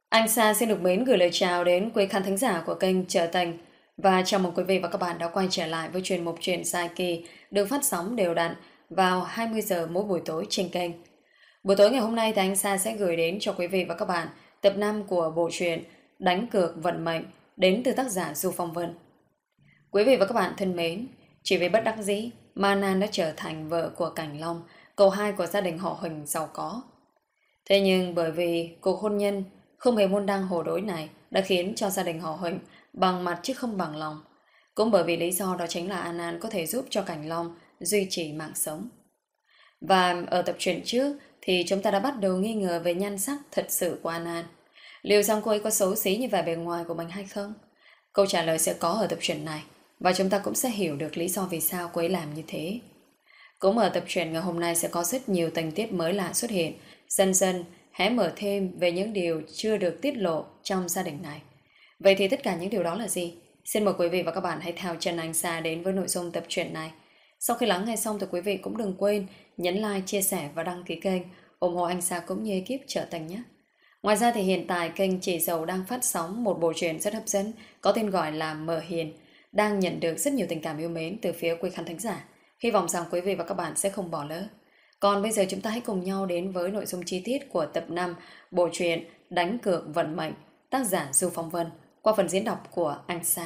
Anh Sa xin được mến gửi lời chào đến quý khán thính giả của kênh Trở Thành và chào mừng quý vị và các bạn đã quay trở lại với chuyên mục Chuyện dài kỳ được phát sóng đều đặn vào 20 giờ mỗi buổi tối trên kênh. Buổi tối ngày hôm nay thì anh Sa sẽ gửi đến cho quý vị và các bạn tập 5 của bộ truyện Đánh cược vận mệnh đến từ tác giả Du Phong Vân. Quý vị và các bạn thân mến, chỉ vì bất đắc dĩ mà Nan đã trở thành vợ của Cảnh Long, cậu hai của gia đình họ Huỳnh giàu có. Thế nhưng bởi vì cuộc hôn nhân không hề môn đăng hộ đối này đã khiến cho gia đình họ Huỳnh bằng mặt chứ không bằng lòng. Cũng bởi vì lý do đó chính là An An có thể giúp cho Cảnh Long duy trì mạng sống. Và ở tập truyện trước thì chúng ta đã bắt đầu nghi ngờ về nhan sắc thật sự của An An. Liệu rằng cô ấy có xấu xí như vẻ bề ngoài của mình hay không? Câu trả lời sẽ có ở tập truyện này và chúng ta cũng sẽ hiểu được lý do vì sao cô ấy làm như thế. Cũng ở tập truyện ngày hôm nay sẽ có rất nhiều tình tiết mới lạ xuất hiện, dần dần hé mở thêm về những điều chưa được tiết lộ trong gia đình này. Vậy thì tất cả những điều đó là gì? Xin mời quý vị và các bạn hãy theo chân anh Sa đến với nội dung tập truyện này. Sau khi lắng nghe xong thì quý vị cũng đừng quên nhấn like, chia sẻ và đăng ký kênh, ủng hộ anh Sa cũng như ekip Trở Thành nhé. Ngoài ra thì hiện tại kênh Chị Dầu đang phát sóng một bộ truyện rất hấp dẫn có tên gọi là Mờ Hiền, đang nhận được rất nhiều tình cảm yêu mến từ phía quý khán thính giả. Hy vọng rằng quý vị và các bạn sẽ không bỏ lỡ. Còn bây giờ chúng ta hãy cùng nhau đến với nội dung chi tiết của tập 5 bộ truyện Đánh cược vận mệnh, tác giả Du Phong Vân, qua phần diễn đọc của anh Sa.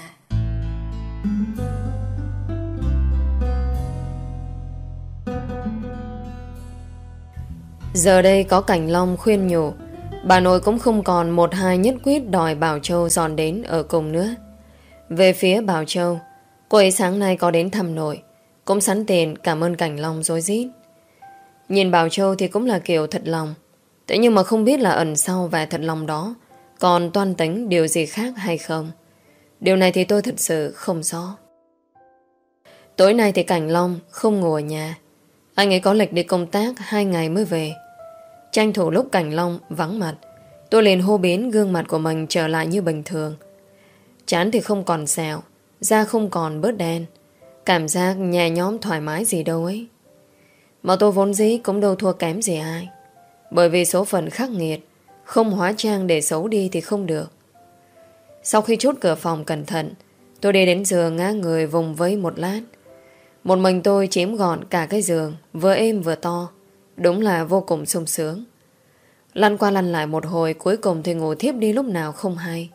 Giờ đây có Cảnh Long khuyên nhủ, bà nội cũng không còn một hai nhất quyết đòi Bảo Châu dọn đến ở cùng nữa. Về phía Bảo Châu, cô ấy sáng nay có đến thăm nội, cũng sẵn tiền cảm ơn Cảnh Long rối rít. Nhìn Bảo Châu thì cũng là kiểu thật lòng, thế nhưng mà không biết là ẩn sau vẻ thật lòng đó còn toan tính điều gì khác hay không. Điều này thì tôi thật sự không rõ. Tối nay thì Cảnh Long không ngồi ở nhà. Anh ấy có lịch đi công tác 2 ngày mới về. Tranh thủ lúc Cảnh Long vắng mặt, tôi liền hô biến gương mặt của mình trở lại như bình thường. Trán thì không còn sẹo, da không còn bớt đen, cảm giác nhẹ nhõm thoải mái gì đâu ấy. Mà tôi vốn dĩ cũng đâu thua kém gì ai, bởi vì số phận khắc nghiệt, không hóa trang để xấu đi thì không được. Sau khi chốt cửa phòng cẩn thận, tôi đi đến giường ngã người vùng vẫy một lát. Một mình tôi chiếm gọn cả cái giường, vừa êm vừa to, đúng là vô cùng sung sướng. Lăn qua lăn lại một hồi, cuối cùng thì ngủ thiếp đi lúc nào không hay.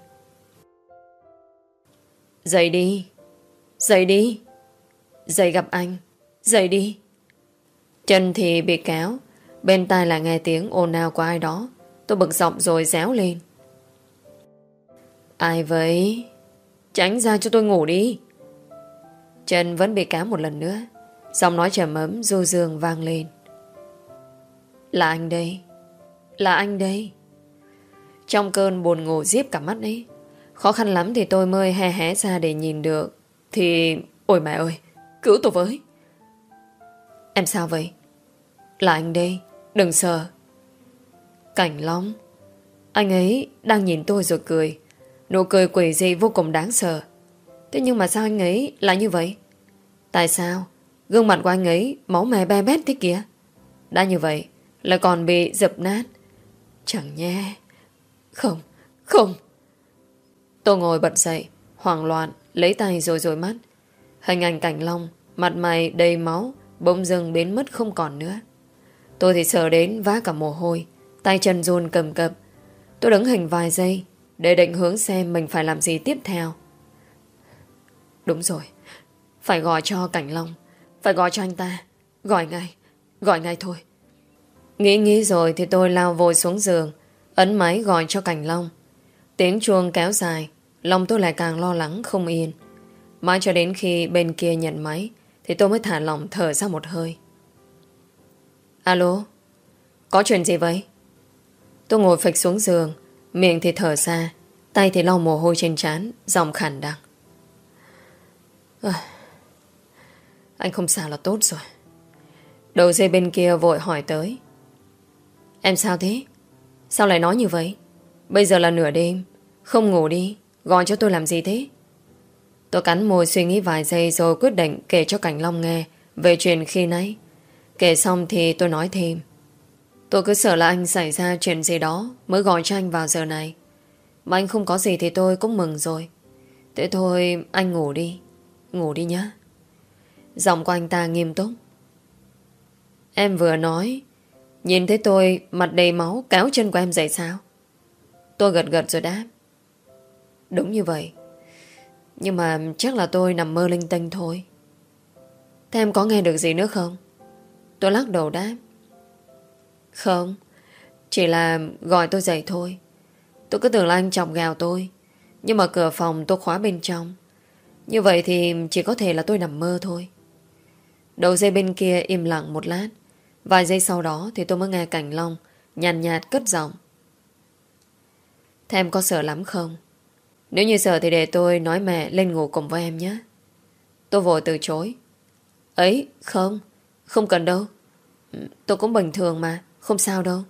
Dậy đi, dậy đi, dậy gặp anh, dậy đi. Chân thì bị kéo, bên tai lại nghe tiếng ồn ào của ai đó. Tôi bực dọc rồi réo lên. Ai vậy? Tránh ra cho tôi ngủ đi. Chân vẫn bị kéo một lần nữa. Giọng nói trầm ấm du dương vang lên. Là anh đây, là anh đây. Trong cơn buồn ngủ díp cả mắt ấy, khó khăn lắm thì tôi mới hé hé ra để nhìn được. Thì... ôi mẹ ơi, cứu tôi với. Em sao vậy? Là anh đây, đừng sợ. Cảnh Long. Anh ấy đang nhìn tôi rồi cười. Nụ cười quỷ dị vô cùng đáng sợ. Thế nhưng mà sao anh ấy lại như vậy? Tại sao gương mặt của anh ấy máu me be bét thế kìa? Đã như vậy lại còn bị dập nát. Chẳng nhé. Không, không. Tôi ngồi bật dậy, hoảng loạn, lấy tay rồi dụi mắt. Hình ảnh Cảnh Long, mặt mày đầy máu, bỗng dưng biến mất không còn nữa. Tôi thì sợ đến vã cả mồ hôi, tay chân run cầm cập. Tôi đứng hình vài giây để định hướng xem mình phải làm gì tiếp theo. Đúng rồi, phải gọi cho Cảnh Long, phải gọi cho anh ta. Gọi ngay thôi. Nghĩ rồi thì tôi lao vội xuống giường, ấn máy gọi cho Cảnh Long. Tiếng chuông kéo dài, lòng tôi lại càng lo lắng không yên. Mãi cho đến khi bên kia nhận máy thì tôi mới thả lòng thở ra một hơi. Alo, có chuyện gì vậy? Tôi ngồi phịch xuống giường, miệng thì thở ra, tay thì lau mồ hôi trên trán, giọng khàn đặc. Anh không sao là tốt rồi. Đầu dây bên kia vội hỏi tới. Em sao thế? Sao lại nói như vậy? Bây giờ là nửa đêm, không ngủ đi, gọi cho tôi làm gì thế? Tôi cắn môi suy nghĩ vài giây rồi quyết định kể cho Cảnh Long nghe về chuyện khi nãy. Kể xong thì tôi nói thêm. Tôi cứ sợ là anh xảy ra chuyện gì đó mới gọi cho anh vào giờ này. Mà anh không có gì thì tôi cũng mừng rồi. Thế thôi anh ngủ đi. Ngủ đi nhá. Giọng của anh ta nghiêm túc. Em vừa nói, nhìn thấy tôi mặt đầy máu kéo chân của em dậy sao? Tôi gật gật rồi đáp. Đúng như vậy. Nhưng mà chắc là tôi nằm mơ linh tinh thôi. Thế em có nghe được gì nữa không? Tôi lắc đầu đáp. Không, chỉ là gọi tôi dậy thôi. Tôi cứ tưởng là anh chọc gào tôi. Nhưng mà cửa phòng tôi khóa bên trong. Như vậy thì chỉ có thể là tôi nằm mơ thôi. Đầu dây bên kia im lặng một lát. Vài giây sau đó thì tôi mới nghe Cảnh Long nhàn nhạt cất giọng. Thế em có sợ lắm không? Nếu như sợ thì để tôi nói mẹ lên ngủ cùng với em nhé. Tôi vội từ chối. Ấy, không, không cần đâu. Tôi cũng bình thường mà, không sao đâu.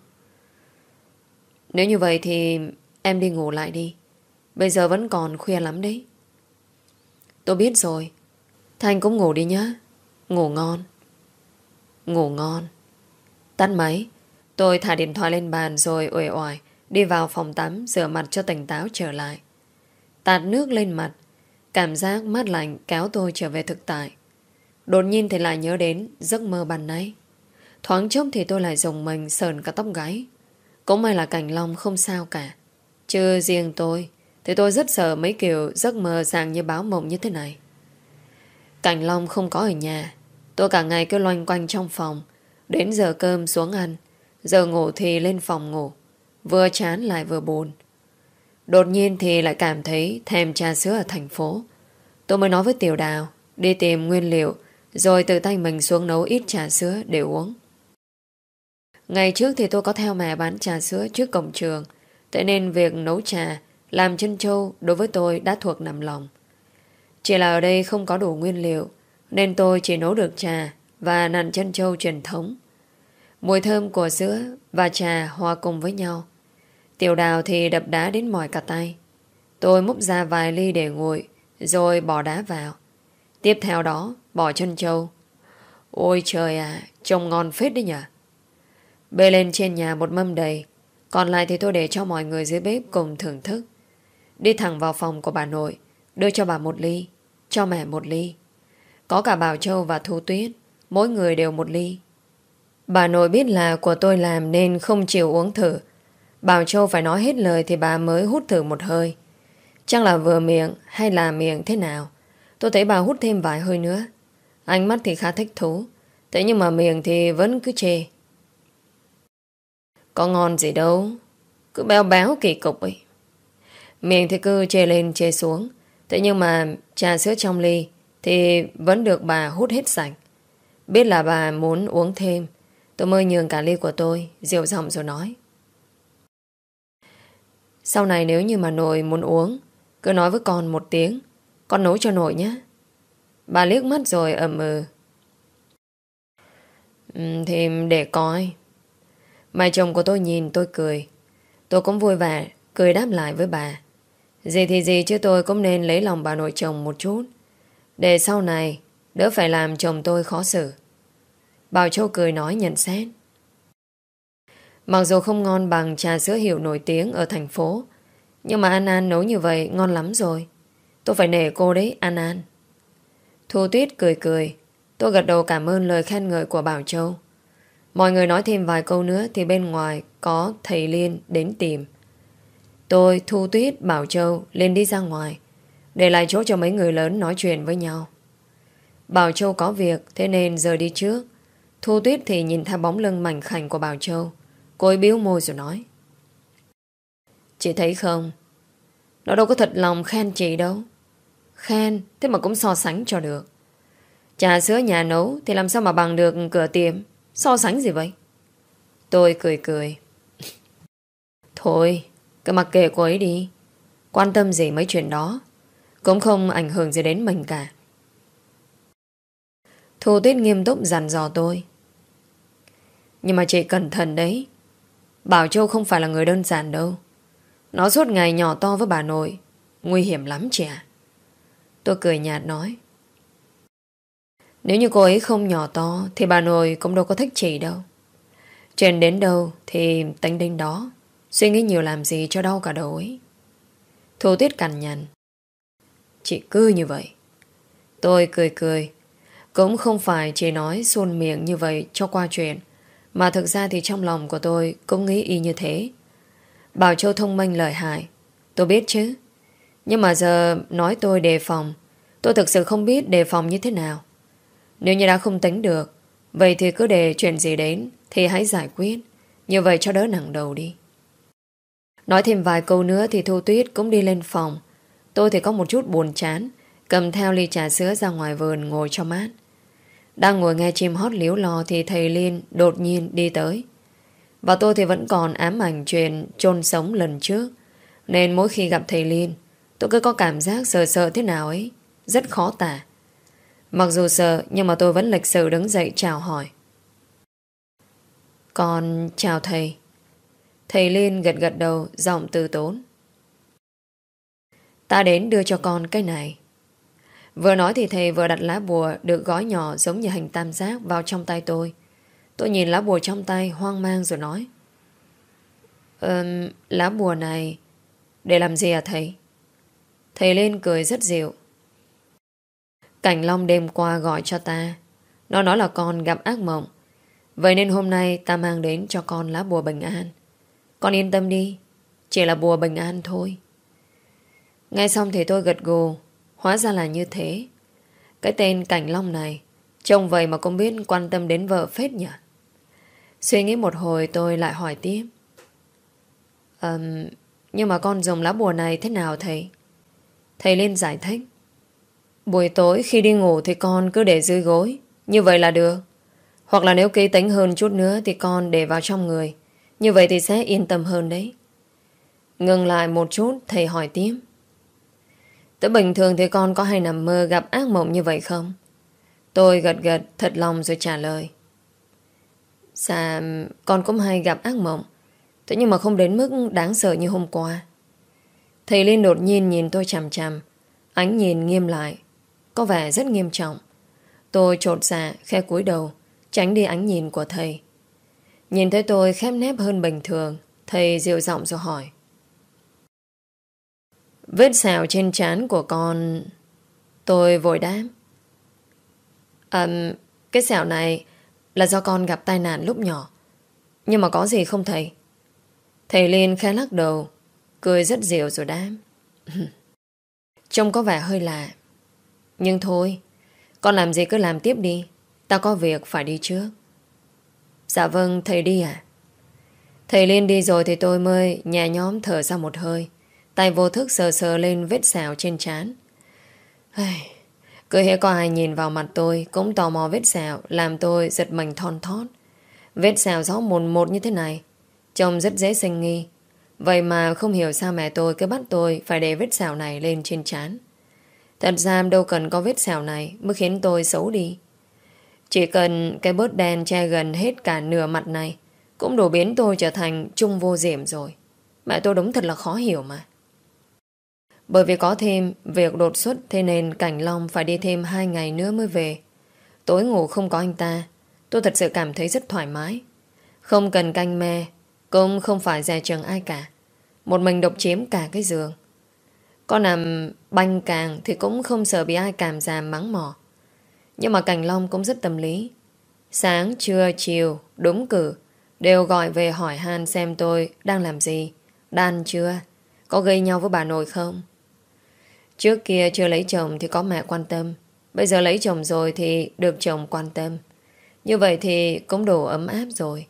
Nếu như vậy thì em đi ngủ lại đi. Bây giờ vẫn còn khuya lắm đấy. Tôi biết rồi. Thanh cũng ngủ đi nhé. Ngủ ngon. Ngủ ngon. Tắt máy. Tôi thả điện thoại lên bàn rồi uể oải đi vào phòng tắm rửa mặt cho tỉnh táo trở lại. Tạt nước lên mặt. Cảm giác mát lạnh kéo tôi trở về thực tại. Đột nhiên thì lại nhớ đến giấc mơ ban nãy. Thoáng chốc thì tôi lại rùng mình sờn cả tóc gáy. Cũng may là Cảnh Long không sao cả. Chứ riêng tôi thì tôi rất sợ mấy kiểu giấc mơ dạng như báo mộng như thế này. Cảnh Long không có ở nhà. Tôi cả ngày cứ loanh quanh trong phòng. Đến giờ cơm xuống ăn. Giờ ngủ thì lên phòng ngủ. Vừa chán lại vừa buồn. Đột nhiên thì lại cảm thấy thèm trà sữa ở thành phố. Tôi mới nói với Tiểu Đào đi tìm nguyên liệu rồi tự tay mình xuống nấu ít trà sữa để uống. Ngày trước thì tôi có theo mẹ bán trà sữa trước cổng trường. Thế nên việc nấu trà, làm chân trâu đối với tôi đã thuộc nằm lòng. Chỉ là ở đây không có đủ nguyên liệu nên tôi chỉ nấu được trà và nặn chân trâu truyền thống. Mùi thơm của sữa và trà hòa cùng với nhau. Tiểu Đào thì đập đá đến mỏi cả tay. Tôi múc ra vài ly để nguội rồi bỏ đá vào. Tiếp theo đó bỏ chân trâu. Ôi trời à, trông ngon phết đấy nhỉ. Bê lên trên nhà một mâm đầy. Còn lại thì tôi để cho mọi người dưới bếp cùng thưởng thức. Đi thẳng vào phòng của bà nội, đưa cho bà một ly, cho mẹ một ly. Có cả Bảo Châu và Thu Tuyết, mỗi người đều một ly. Bà nội biết là của tôi làm nên không chịu uống thử. Bảo Châu phải nói hết lời thì bà mới hút thử một hơi. Chắc là vừa miệng hay là miệng thế nào. Tôi thấy bà hút thêm vài hơi nữa. Ánh mắt thì khá thích thú. Thế nhưng mà miệng thì vẫn cứ chê. Có ngon gì đâu. Cứ béo béo kỳ cục ấy. Miệng thì cứ chê lên chê xuống. Thế nhưng mà trà sữa trong ly thì vẫn được bà hút hết sạch. Biết là bà muốn uống thêm, tôi mới nhường cả ly của tôi, dịu giọng rồi nói. Sau này nếu như mà nội muốn uống, cứ nói với con một tiếng. Con nấu cho nội nhé. Bà liếc mắt rồi ậm ừ. Thì để coi. Mai chồng của tôi nhìn tôi cười. Tôi cũng vui vẻ cười đáp lại với bà. Gì thì gì chứ tôi cũng nên lấy lòng bà nội chồng một chút, để sau này đỡ phải làm chồng tôi khó xử. Bảo Châu cười nói nhận xét. Mặc dù không ngon bằng trà sữa hiệu nổi tiếng ở thành phố, nhưng mà An An nấu như vậy ngon lắm rồi. Tôi phải nể cô đấy An An. Thu Tuyết cười cười. Tôi gật đầu cảm ơn lời khen ngợi của Bảo Châu. Mọi người nói thêm vài câu nữa thì bên ngoài có thầy Liên đến tìm. Tôi, Thu Tuyết, Bảo Châu lên đi ra ngoài, để lại chỗ cho mấy người lớn nói chuyện với nhau. Bảo Châu có việc thế nên giờ đi trước. Thu Tuyết thì nhìn theo bóng lưng mảnh khảnh của Bảo Châu. Cô ấy bĩu môi rồi nói. Chị thấy không, nó đâu có thật lòng khen chị đâu. Khen thế mà cũng so sánh cho được. Trà sữa nhà nấu thì làm sao mà bằng được cửa tiệm. So sánh gì vậy? Tôi cười cười. Thôi cứ mặc kệ cô ấy đi. Quan tâm gì mấy chuyện đó, cũng không ảnh hưởng gì đến mình cả. Thu Tuyết nghiêm túc dặn dò tôi. Nhưng mà chị cẩn thận đấy. Bảo Châu không phải là người đơn giản đâu. Nó suốt ngày nhỏ to với bà nội. Nguy hiểm lắm chị ạ. Tôi cười nhạt nói. Nếu như cô ấy không nhỏ to thì bà nội cũng đâu có thích chị đâu. Chuyện đến đâu thì tính đến đó. Suy nghĩ nhiều làm gì cho đau cả đầu ấy. Thu Tuyết cằn nhằn. Chị cứ như vậy. Tôi cười cười. Cũng không phải chỉ nói suôn miệng như vậy cho qua chuyện, mà thực ra thì trong lòng của tôi cũng nghĩ y như thế. Bảo Châu thông minh lợi hại, tôi biết chứ. Nhưng mà giờ nói tôi đề phòng, tôi thực sự không biết đề phòng như thế nào. Nếu như đã không tính được, vậy thì cứ để chuyện gì đến thì hãy giải quyết. Như vậy cho đỡ nặng đầu đi. Nói thêm vài câu nữa thì Thu Tuyết cũng đi lên phòng. Tôi thì có một chút buồn chán, cầm theo ly trà sữa ra ngoài vườn ngồi cho mát. Đang ngồi nghe chim hót líu lo thì thầy Liên đột nhiên đi tới. Và tôi thì vẫn còn ám ảnh chuyện chôn sống lần trước, nên mỗi khi gặp thầy Liên, tôi cứ có cảm giác sợ sợ thế nào ấy, rất khó tả. Mặc dù sợ nhưng mà tôi vẫn lịch sự đứng dậy chào hỏi. Con chào thầy. Thầy Liên gật gật đầu, giọng từ tốn. Ta đến đưa cho con cái này. Vừa nói thì thầy vừa đặt lá bùa được gói nhỏ giống như hình tam giác vào trong tay tôi. Tôi nhìn lá bùa trong tay hoang mang rồi nói. Lá bùa này để làm gì à thầy? Thầy Liên cười rất dịu. Cảnh Long đêm qua gọi cho ta. Nó nói là con gặp ác mộng. Vậy nên hôm nay ta mang đến cho con lá bùa bình an. Con yên tâm đi, chỉ là bùa bình an thôi. Nghe xong thì tôi gật gù. Hóa ra là như thế. Cái tên Cảnh Long này trông vậy mà cũng biết quan tâm đến vợ phết nhỉ. Suy nghĩ một hồi tôi lại hỏi tiếp. Nhưng mà con dùng lá bùa này thế nào thầy? Thầy Liên giải thích. Buổi tối khi đi ngủ thì con cứ để dưới gối, như vậy là được. Hoặc là nếu kỹ tính hơn chút nữa thì con để vào trong người. Như vậy thì sẽ yên tâm hơn đấy. Ngừng lại một chút thầy hỏi tiếp. Tới bình thường thì con có hay nằm mơ gặp ác mộng như vậy không? Tôi gật gật thật lòng rồi trả lời. Dạ, con cũng hay gặp ác mộng. Thế nhưng mà không đến mức đáng sợ như hôm qua. Thầy Liên đột nhiên nhìn tôi chằm chằm. Ánh nhìn nghiêm lại, có vẻ rất nghiêm trọng. Tôi chột dạ khẽ cúi đầu, tránh đi ánh nhìn của thầy. Nhìn thấy tôi khép nép hơn bình thường, thầy dịu giọng rồi hỏi. Vết sẹo trên trán của con... Tôi vội đáp. Cái sẹo này là do con gặp tai nạn lúc nhỏ. Nhưng mà có gì không thầy? Thầy Liên khẽ lắc đầu, cười rất dịu rồi đáp. Trông có vẻ hơi lạ. Nhưng thôi, con làm gì cứ làm tiếp đi. Ta có việc phải đi trước. Dạ vâng, thầy đi à? Thầy Liên đi rồi thì tôi mới nhẹ nhõm thở ra một hơi. Tay vô thức sờ sờ lên vết sẹo trên trán. Cứ hễ có ai nhìn vào mặt tôi cũng tò mò vết sẹo, làm tôi giật mình thon thót. Vết sẹo rõ mồn một như thế này, trông rất dễ sinh nghi. Vậy mà không hiểu sao mẹ tôi cứ bắt tôi phải để vết sẹo này lên trên trán. Thật ra đâu cần có vết sẹo này mới khiến tôi xấu đi. Chỉ cần cái bớt đen che gần hết cả nửa mặt này cũng đủ biến tôi trở thành Trung Vô Diệm rồi. Mẹ tôi đúng thật là khó hiểu mà. Bởi vì có thêm việc đột xuất, thế nên Cảnh Long phải đi thêm 2 ngày nữa mới về. Tối ngủ không có anh ta, tôi thật sự cảm thấy rất thoải mái. Không cần canh me, cũng không phải dè chừng ai cả. Một mình độc chiếm cả cái giường. Có nằm banh càng thì cũng không sợ bị ai càm ràm mắng mỏ. Nhưng mà Cảnh Long cũng rất tâm lý. Sáng, trưa, chiều, đúng cử đều gọi về hỏi han xem tôi đang làm gì, đan chưa, có gây nhau với bà nội không. Trước kia chưa lấy chồng thì có mẹ quan tâm, bây giờ lấy chồng rồi thì được chồng quan tâm. Như vậy thì cũng đủ ấm áp rồi.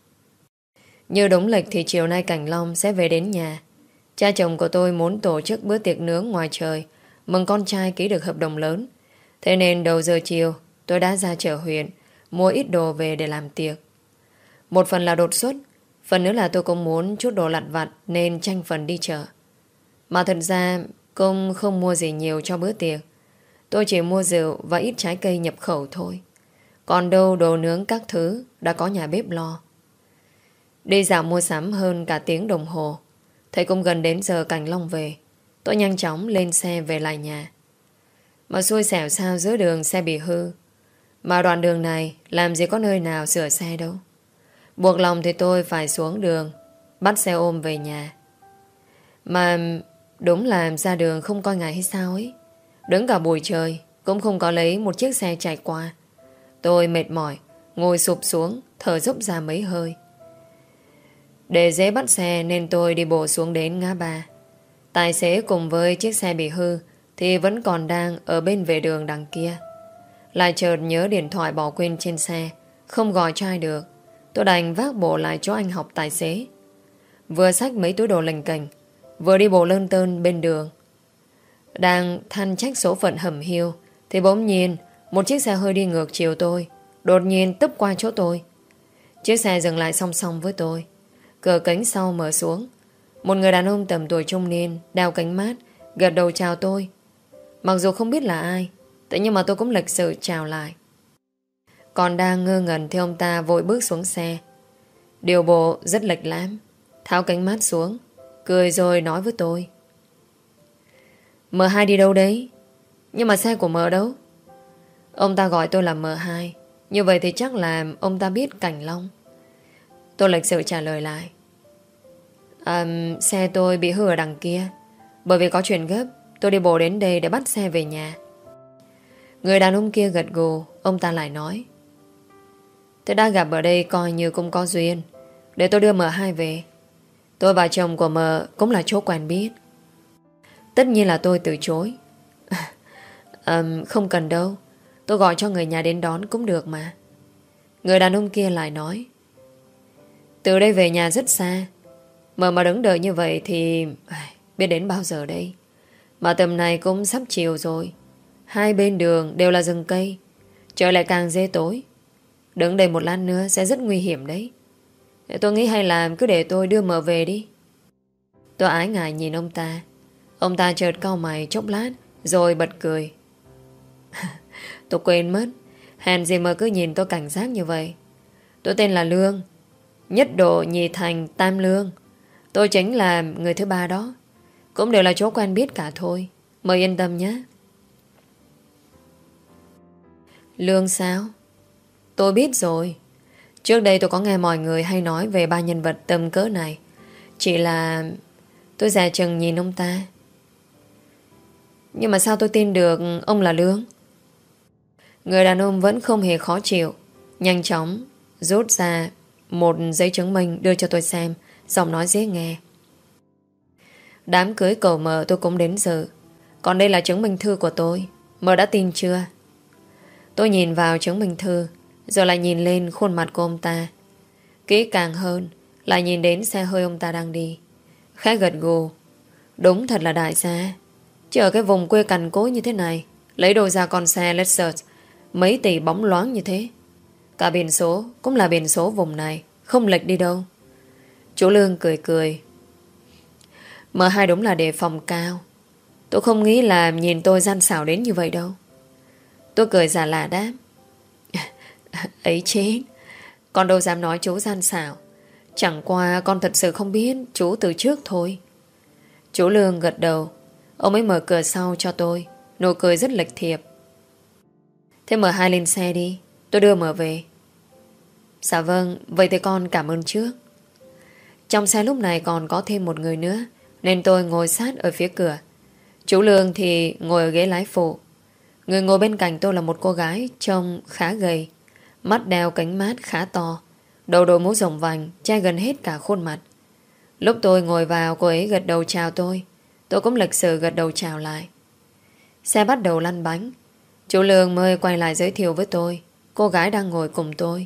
Như đúng lịch thì chiều nay Cảnh Long sẽ về đến nhà. Cha chồng của tôi muốn tổ chức bữa tiệc nướng ngoài trời mừng con trai ký được hợp đồng lớn. Thế nên đầu giờ chiều tôi đã ra chợ huyện mua ít đồ về để làm tiệc. Một phần là đột xuất, phần nữa là tôi cũng muốn chút đồ lặt vặt nên tranh phần đi chợ. Mà thật ra cũng không mua gì nhiều cho bữa tiệc. Tôi chỉ mua rượu và ít trái cây nhập khẩu thôi. Còn đâu đồ nướng các thứ đã có nhà bếp lo. Đi dạo mua sắm hơn cả tiếng đồng hồ. Thấy cũng gần đến giờ Cảnh Long về. Tôi nhanh chóng lên xe về lại nhà. Mà xui xẻo sao giữa đường xe bị hư. Mà đoạn đường này làm gì có nơi nào sửa xe đâu. Buộc lòng thì tôi phải xuống đường bắt xe ôm về nhà. Mà Đúng là ra đường không coi ngày hay sao ấy. Đứng cả buổi trời cũng không có lấy một chiếc xe chạy qua. Tôi mệt mỏi, ngồi sụp xuống, thở dốc ra mấy hơi. Để dễ bắt xe nên tôi đi bộ xuống đến ngã ba. Tài xế cùng với chiếc xe bị hư thì vẫn còn đang ở bên vệ đường đằng kia. Lại chợt nhớ điện thoại bỏ quên trên xe, không gọi cho ai được. Tôi đành vác bộ lại cho anh học tài xế. Vừa xách mấy túi đồ lềnh kềnh, vừa đi bộ lơn tơn bên đường. Đang than trách số phận hẩm hiu thì bỗng nhiên một chiếc xe hơi đi ngược chiều tôi đột nhiên tấp qua chỗ tôi. Chiếc xe dừng lại song song với tôi. Cửa kính sau mở xuống. Một người đàn ông tầm tuổi trung niên, đeo kính mát, gật đầu chào tôi. Mặc dù không biết là ai, thế nhưng mà tôi cũng lịch sự chào lại. Còn đang ngơ ngẩn thì ông ta vội bước xuống xe. Điều bộ rất lệch lãm, tháo kính mát xuống, cười rồi nói với tôi. M2 đi đâu đấy? Nhưng mà xe của M đâu? Ông ta gọi tôi là M2. Như vậy thì chắc là ông ta biết Cảnh Long. Tôi lịch sự trả lời lại. Xe tôi bị hư ở đằng kia. Bởi vì có chuyện gấp, tôi đi bộ đến đây để bắt xe về nhà. Người đàn ông kia gật gù. Ông ta lại nói. Tôi đã gặp ở đây coi như cũng có duyên. Để tôi đưa M2 về. Tôi và chồng của M cũng là chỗ quen biết. Tất nhiên là tôi từ chối. Không cần đâu. Tôi gọi cho người nhà đến đón cũng được mà. Người đàn ông kia lại nói. Từ đây về nhà rất xa. Mà đứng đợi như vậy thì biết đến bao giờ đây. Mà tầm này cũng sắp chiều rồi. Hai bên đường đều là rừng cây. Trời lại càng dê tối. Đứng đây một lát nữa sẽ rất nguy hiểm đấy. Tôi nghĩ hay là cứ để tôi đưa M về đi. Tôi ái ngại nhìn ông ta. Ông ta chợt cau mày chốc lát rồi bật cười. Tôi quên mất. Hèn gì mà cứ nhìn tôi cảnh giác như vậy. Tôi tên là Lương. Nhất độ nhì thành tam lương. Tôi chính là người thứ ba đó. Cũng đều là chỗ quen biết cả thôi. Mời yên tâm nhé. Lương sao? Tôi biết rồi. Trước đây tôi có nghe mọi người hay nói về ba nhân vật tầm cỡ này. Chỉ là tôi dè chừng nhìn ông ta. Nhưng mà sao tôi tin được ông là Lương? Người đàn ông vẫn không hề khó chịu. Nhanh chóng rút ra một giấy chứng minh đưa cho tôi xem. Giọng nói dễ nghe. Đám cưới cậu M tôi cũng đến dự. Còn đây là chứng minh thư của tôi. M đã tin chưa? Tôi nhìn vào chứng minh thư, rồi lại nhìn lên khuôn mặt của ông ta. Kỹ càng hơn, lại nhìn đến xe hơi ông ta đang đi. Khá gật gù. Đúng thật là đại gia. Chứ ở cái vùng quê cằn cỗi như thế này, lấy đồ ra con xe Lexus mấy tỷ bóng loáng như thế. Cả biển số cũng là biển số vùng này, không lệch đi đâu. Chú Lương cười cười. M2 đúng là đề phòng cao. Tôi không nghĩ là nhìn tôi gian xảo đến như vậy đâu. Tôi cười giả lạ đáp. Ấy chết. Con đâu dám nói chú gian xảo. Chẳng qua con thật sự không biết chú từ trước thôi. Chú Lương gật đầu. Ông ấy mở cửa sau cho tôi. Nụ cười rất lệch thiệp. Thế M2 lên xe đi. Tôi đưa M về. Dạ vâng. Vậy thì con cảm ơn trước. Trong xe lúc này còn có thêm một người nữa, nên tôi ngồi sát ở phía cửa. Chú Lương thì ngồi ở ghế lái phụ. Người ngồi bên cạnh tôi là một cô gái trông khá gầy, mắt đeo kính mát khá to, đầu đội mũ rộng vành che gần hết cả khuôn mặt. Lúc tôi ngồi vào, cô ấy gật đầu chào tôi. Tôi cũng lịch sự gật đầu chào lại. Xe bắt đầu lăn bánh. Chú Lương mới quay lại giới thiệu với tôi cô gái đang ngồi cùng tôi.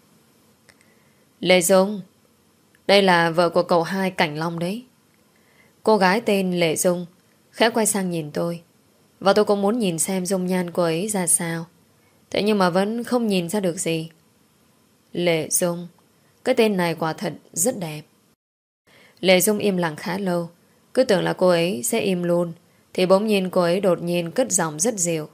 Lê Dung, đây là vợ của cậu hai Cảnh Long đấy. Cô gái tên Lệ Dung khẽ quay sang nhìn tôi. Và tôi cũng muốn nhìn xem dung nhan cô ấy ra sao. Thế nhưng mà vẫn không nhìn ra được gì. Lệ Dung, cái tên này quả thật rất đẹp. Lệ Dung im lặng khá lâu. Cứ tưởng là cô ấy sẽ im luôn, thì bỗng nhiên cô ấy đột nhiên cất giọng rất dịu.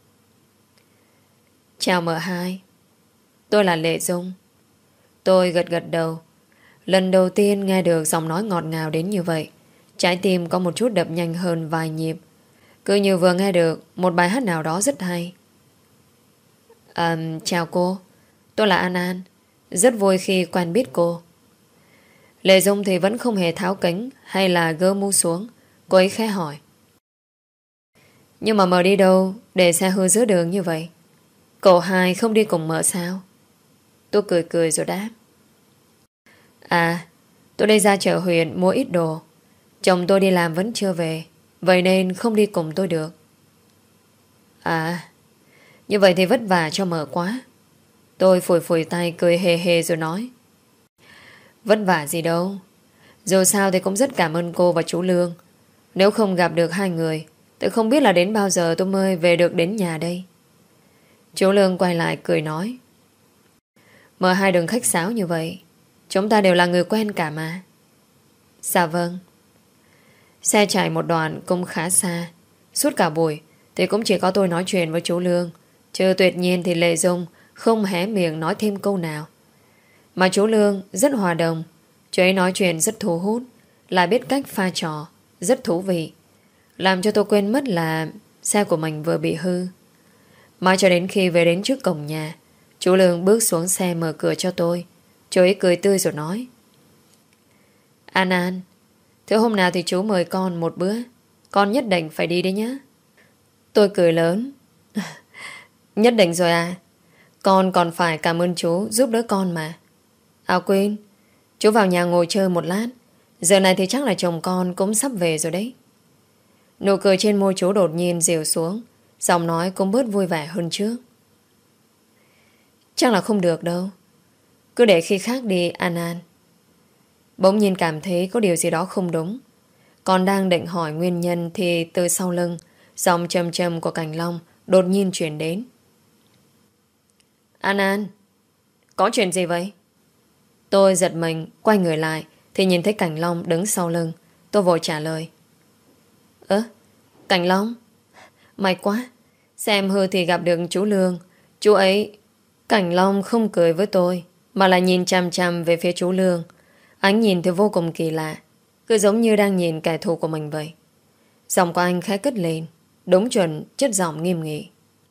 Chào M2. Tôi là Lệ Dung. Tôi gật gật đầu. Lần đầu tiên nghe được giọng nói ngọt ngào đến như vậy. Trái tim có một chút đập nhanh hơn vài nhịp. Cứ như vừa nghe được một bài hát nào đó rất hay. Chào cô. Tôi là An An. Rất vui khi quen biết cô. Lệ Dung thì vẫn không hề tháo kính hay là gỡ mũ xuống. Cô ấy khẽ hỏi. Nhưng mà mờ đi đâu để xe hư giữa đường như vậy? Cậu hai không đi cùng mợ sao? Tôi cười cười rồi đáp. À, tôi đi ra chợ huyện mua ít đồ. Chồng tôi đi làm vẫn chưa về, vậy nên không đi cùng tôi được. À, như vậy thì vất vả cho mợ quá. Tôi phủi phủi tay cười hề hề rồi nói. Vất vả gì đâu. Dù sao thì cũng rất cảm ơn cô và chú Lương. Nếu không gặp được hai người, tôi không biết là đến bao giờ tôi mới về được đến nhà đây. Chú Lương quay lại cười nói. Mợ hai đừng khách sáo như vậy. Chúng ta đều là người quen cả mà. Dạ vâng. Xe chạy một đoạn cũng khá xa. Suốt cả buổi thì cũng chỉ có tôi nói chuyện với chú Lương, chứ tuyệt nhiên thì Lệ Dung không hé miệng nói thêm câu nào. Mà chú Lương rất hòa đồng. Chú ấy nói chuyện rất thu hút, lại biết cách pha trò, rất thú vị, làm cho tôi quên mất là xe của mình vừa bị hư. Mãi cho đến khi về đến trước cổng nhà, chú Lương bước xuống xe mở cửa cho tôi. Chú ấy cười tươi rồi nói. An An, thế hôm nào thì chú mời con một bữa. Con nhất định phải đi đấy nhé. Tôi cười lớn. Nhất định rồi à. Con còn phải cảm ơn chú giúp đỡ con mà. À quên, chú vào nhà ngồi chơi một lát. Giờ này thì chắc là chồng con cũng sắp về rồi đấy. Nụ cười trên môi chú đột nhiên dịu xuống, giọng nói cũng bớt vui vẻ hơn trước. Chắc là không được đâu. Cứ để khi khác đi An An. Bỗng nhiên cảm thấy có điều gì đó không đúng. Còn đang định hỏi nguyên nhân thì từ sau lưng, giọng trầm trầm của Cảnh Long đột nhiên chuyển đến. An An, có chuyện gì vậy? Tôi giật mình quay người lại thì nhìn thấy Cảnh Long đứng sau lưng. Tôi vội trả lời. Cảnh Long, may quá. Xem hư thì gặp được chú Lương. Chú ấy... Cảnh Long không cười với tôi, mà là nhìn chằm chằm về phía chú Lương. Ánh nhìn thì vô cùng kỳ lạ, cứ giống như đang nhìn kẻ thù của mình vậy. Giọng của anh khẽ cất lên, đúng chuẩn chất giọng nghiêm nghị.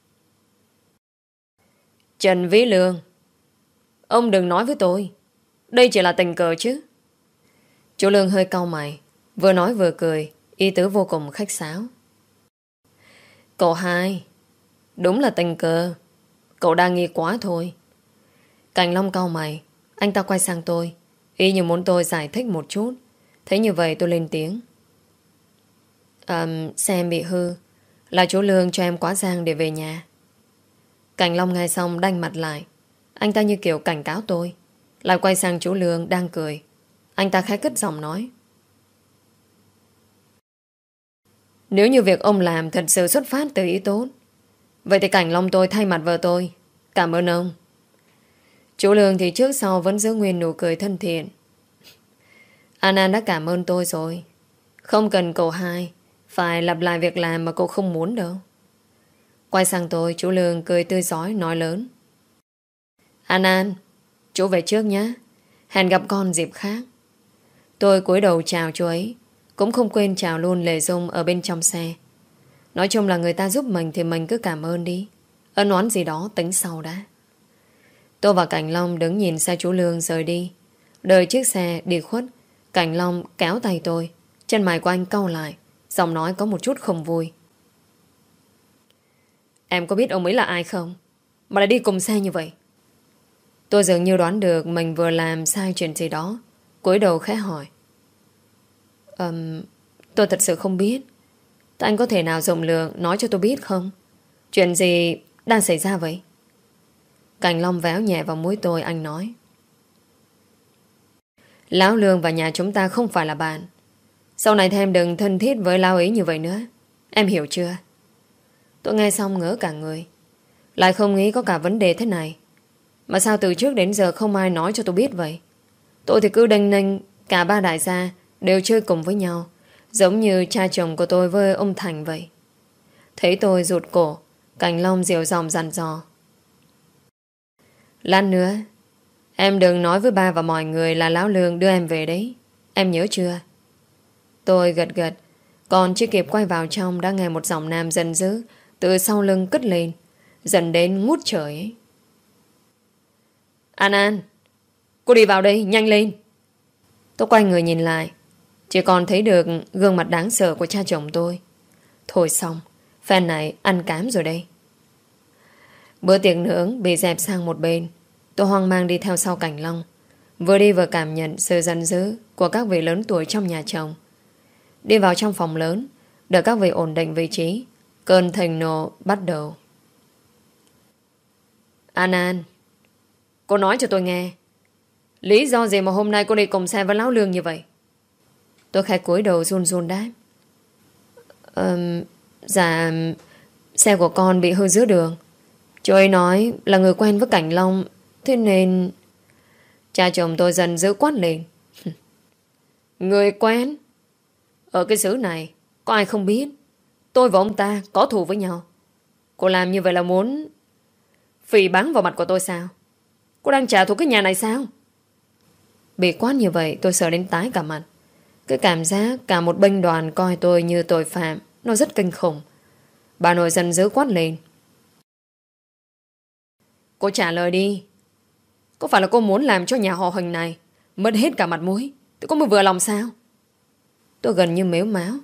Trần Vĩ Lương, ông đừng nói với tôi, đây chỉ là tình cờ chứ. Chú Lương hơi cau mày, vừa nói vừa cười, ý tứ vô cùng khách sáo. Cậu hai, đúng là tình cờ. Cậu đang nghi quá thôi. Cảnh Long cau mày, anh ta quay sang tôi, ý như muốn tôi giải thích một chút. Thế như vậy tôi lên tiếng. Xe em bị hư, là chú Lương cho em quá giang để về nhà. Cảnh Long nghe xong đanh mặt lại. Anh ta như kiểu cảnh cáo tôi, lại quay sang chú Lương đang cười. Anh ta khẽ cất giọng nói. Nếu như việc ông làm thật sự xuất phát từ ý tốt, vậy thì Cảnh Long tôi thay mặt vợ tôi. Cảm ơn ông. Chú Lương thì trước sau vẫn giữ nguyên nụ cười thân thiện. An An đã cảm ơn tôi rồi. Không cần cậu hai phải lặp lại việc làm mà cậu không muốn đâu. Quay sang tôi, chú Lương cười tươi rói nói lớn. An An, chú về trước nhé. Hẹn gặp con dịp khác. Tôi cúi đầu chào chú ấy, cũng không quên chào luôn Lệ Dung ở bên trong xe. Nói chung là người ta giúp mình thì mình cứ cảm ơn đi. Ân oán gì đó tính sau đã. Tôi và Cảnh Long đứng nhìn xe chú Lương rời đi. Đợi chiếc xe đi khuất, Cảnh Long kéo tay tôi. Chân mày của anh cau lại, giọng nói có một chút không vui. Em có biết ông ấy là ai không, mà lại đi cùng xe như vậy? Tôi dường như đoán được mình vừa làm sai chuyện gì đó, cúi đầu khẽ hỏi. Tôi thật sự không biết. Tại anh có thể nào rộng lượng nói cho tôi biết không? Chuyện gì đang xảy ra vậy? Cảnh Long véo nhẹ vào mũi tôi, anh nói. Lão Lương và nhà chúng ta không phải là bạn. Sau này thì em đừng thân thiết với lão ấy như vậy nữa. Em hiểu chưa? Tôi nghe xong ngỡ cả người. Lại không nghĩ có cả vấn đề thế này. Mà sao từ trước đến giờ không ai nói cho tôi biết vậy? Tôi thì cứ đênh nênh cả ba đại gia đều chơi cùng với nhau, giống như cha chồng của tôi với ông Thành vậy. Thấy tôi rụt cổ, Cảnh Long dịu giọng dặn dò. Lát nữa em đừng nói với ba và mọi người là lão Lương đưa em về đấy. Em nhớ chưa? Tôi gật gật. Còn chưa kịp quay vào trong đã nghe một giọng nam giận dữ từ sau lưng cất lên, dần đến ngút trời ấy. An An, cô đi vào đây, nhanh lên. Tôi quay người nhìn lại, Chỉ còn thấy được gương mặt đáng sợ của cha chồng tôi. Thôi xong, phen này ăn cám rồi đây. Bữa tiệc nướng bị dẹp sang một bên. Tôi hoang mang đi theo sau Cảnh Long. Vừa đi vừa cảm nhận sự giận dữ của các vị lớn tuổi trong nhà chồng. Đi vào trong phòng lớn, đợi các vị ổn định vị trí, cơn thịnh nộ bắt đầu. An, cô nói cho tôi nghe, lý do gì mà hôm nay cô đi cùng xe với Lão Lương như vậy? Tôi khẽ cúi đầu run run đáp. Dạ, xe của con bị hư giữa đường. Chú ấy nói là người quen với Cảnh Long, thế nên... Cha chồng tôi dần dữ quát lên. Người quen? Ở cái xứ này có ai không biết tôi và ông ta có thù với nhau? Cô làm như vậy là muốn phỉ báng vào mặt của tôi sao? Cô đang trả thù cái nhà này sao? Bị quát như vậy tôi sợ đến tái cả mặt. Cái cảm giác cả một binh đoàn coi tôi như tội phạm nó rất kinh khủng. Bà nội dần dữ quát lên. Cô trả lời đi. Có phải là cô muốn làm cho nhà họ Huỳnh này mất hết cả mặt mũi thì cô mới vừa lòng sao? Tôi gần như mếu máo.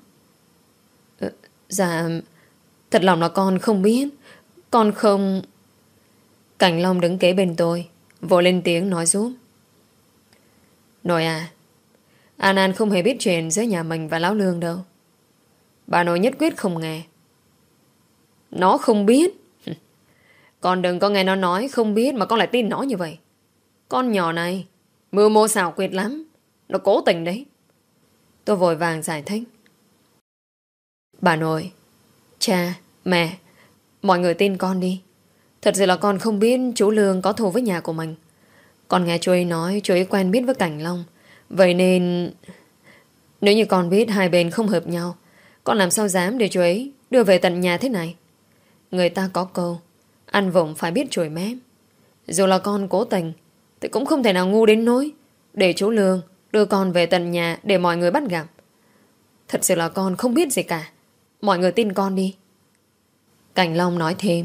Dạ, thật lòng là con không biết. Con không... Cảnh Long đứng kế bên tôi, vội lên tiếng nói giúp. Nội à, An không hề biết chuyện giữa nhà mình và Lão Lương đâu. Bà nội nhất quyết không nghe. Nó không biết? Con đừng có nghe nó nói không biết mà con lại tin nó như vậy. Con nhỏ này mưu mô xảo quyệt lắm. Nó cố tình đấy. Tôi vội vàng giải thích. Bà nội, cha, mẹ, mọi người tin con đi. Thật sự là con không biết chú Lương có thù với nhà của mình. Con nghe chú ấy nói chú ấy quen biết với Cảnh Long. Vậy nên nếu như con biết hai bên không hợp nhau, con làm sao dám để chú ấy đưa về tận nhà thế này? Người ta có câu ăn vụng phải biết chổi mép. Dù là con cố tình thì cũng không thể nào ngu đến nỗi để chú Lương đưa con về tận nhà để mọi người bắt gặp. Thật sự là con không biết gì cả. Mọi người tin con đi. Cảnh Long nói thêm.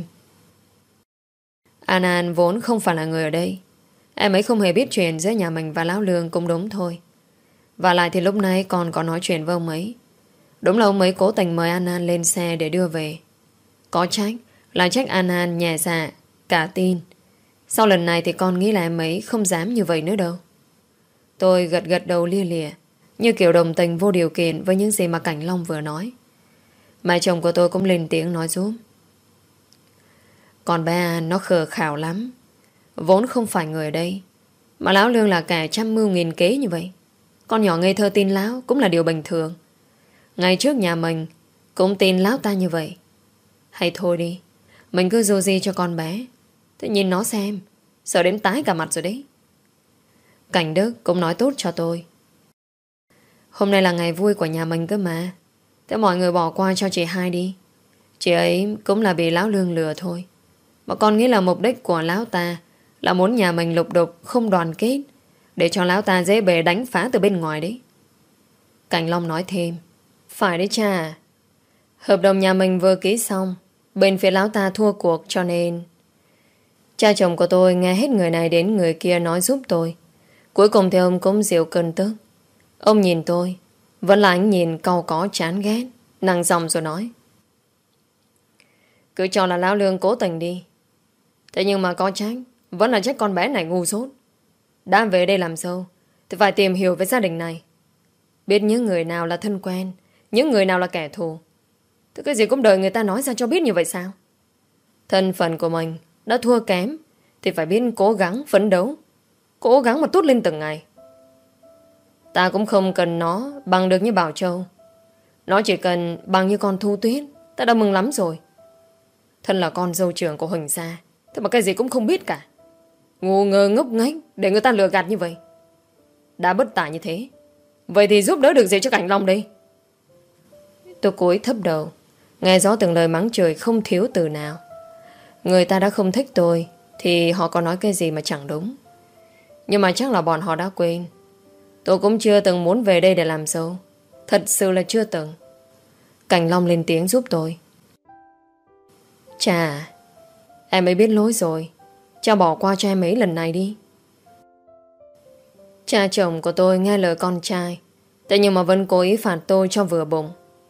An vốn không phải là người ở đây. Em ấy không hề biết chuyện giữa nhà mình và Lão Lương cũng đúng thôi. Và lại thì lúc nãy con có nói chuyện với ông ấy. Đúng là ông ấy cố tình mời An lên xe để đưa về. Có trách là trách An nhẹ dạ cả tin. Sau lần này thì con nghĩ là em ấy không dám như vậy nữa đâu. Tôi gật gật đầu lia lịa, như kiểu đồng tình vô điều kiện với những gì mà Cảnh Long vừa nói. Mẹ chồng của tôi cũng lên tiếng nói giúp. Còn bé An nó khờ khảo lắm. Vốn không phải người ở đây, mà Lão Lương là kẻ trăm mưu nghìn kế như vậy. Con nhỏ ngây thơ tin Lão cũng là điều bình thường. Ngày trước nhà mình cũng tin Lão ta như vậy. Hay thôi đi, mình cứ dù gì cho con bé. Thế nhìn nó xem, sợ đến tái cả mặt rồi đấy. Cảnh Đức cũng nói tốt cho tôi. Hôm nay là ngày vui của nhà mình cơ mà. Thế mọi người bỏ qua cho chị hai đi. Chị ấy cũng là bị Lão Lương lừa thôi. Mà con nghĩ là mục đích của Lão ta là muốn nhà mình lục đục không đoàn kết, để cho Lão ta dễ bề đánh phá từ bên ngoài đấy. Cảnh Long nói thêm. Phải đấy cha. Hợp đồng nhà mình vừa ký xong, bên phía Lão ta thua cuộc cho nên... Cha chồng của tôi nghe hết người này đến người kia nói giúp tôi. Cuối cùng thì ông cũng dịu cơn tức. Ông nhìn tôi, vẫn là ánh nhìn cau có chán ghét, nặng giọng rồi nói. Cứ cho là Lão Lương cố tình đi. Thế nhưng mà có trách, vẫn là trách con bé này ngu dốt. Đã về đây làm dâu thì phải tìm hiểu về gia đình này. Biết những người nào là thân quen, những người nào là kẻ thù. Thế cái gì cũng đợi người ta nói ra cho biết như vậy sao? Thân phận của mình đã thua kém thì phải biết cố gắng phấn đấu, cố gắng mà tốt lên từng ngày. Ta cũng không cần nó bằng được như Bảo Châu. Nó chỉ cần bằng như con Thu Tuyết, ta đã mừng lắm rồi. Thân là con dâu trưởng của Huỳnh gia, thế mà cái gì cũng không biết cả. Ngu ngơ ngốc nghếch để người ta lừa gạt như vậy. Đã bất tài như thế, vậy thì giúp đỡ được gì cho Cảnh Long đây? Tôi cúi thấp đầu, nghe rõ từng lời mắng chửi không thiếu từ nào. Người ta đã không thích tôi thì họ có nói cái gì mà chẳng đúng. Nhưng mà chắc là bọn họ đã quên. Tôi cũng chưa từng muốn về đây để làm dâu. Thật sự là chưa từng. Cảnh Long lên tiếng giúp tôi. Chà, em ấy biết lỗi rồi. Cha bỏ qua cho em ấy lần này đi. Cha chồng của tôi nghe lời con trai Thế nhưng mà vẫn cố ý phạt tôi cho vừa bụng.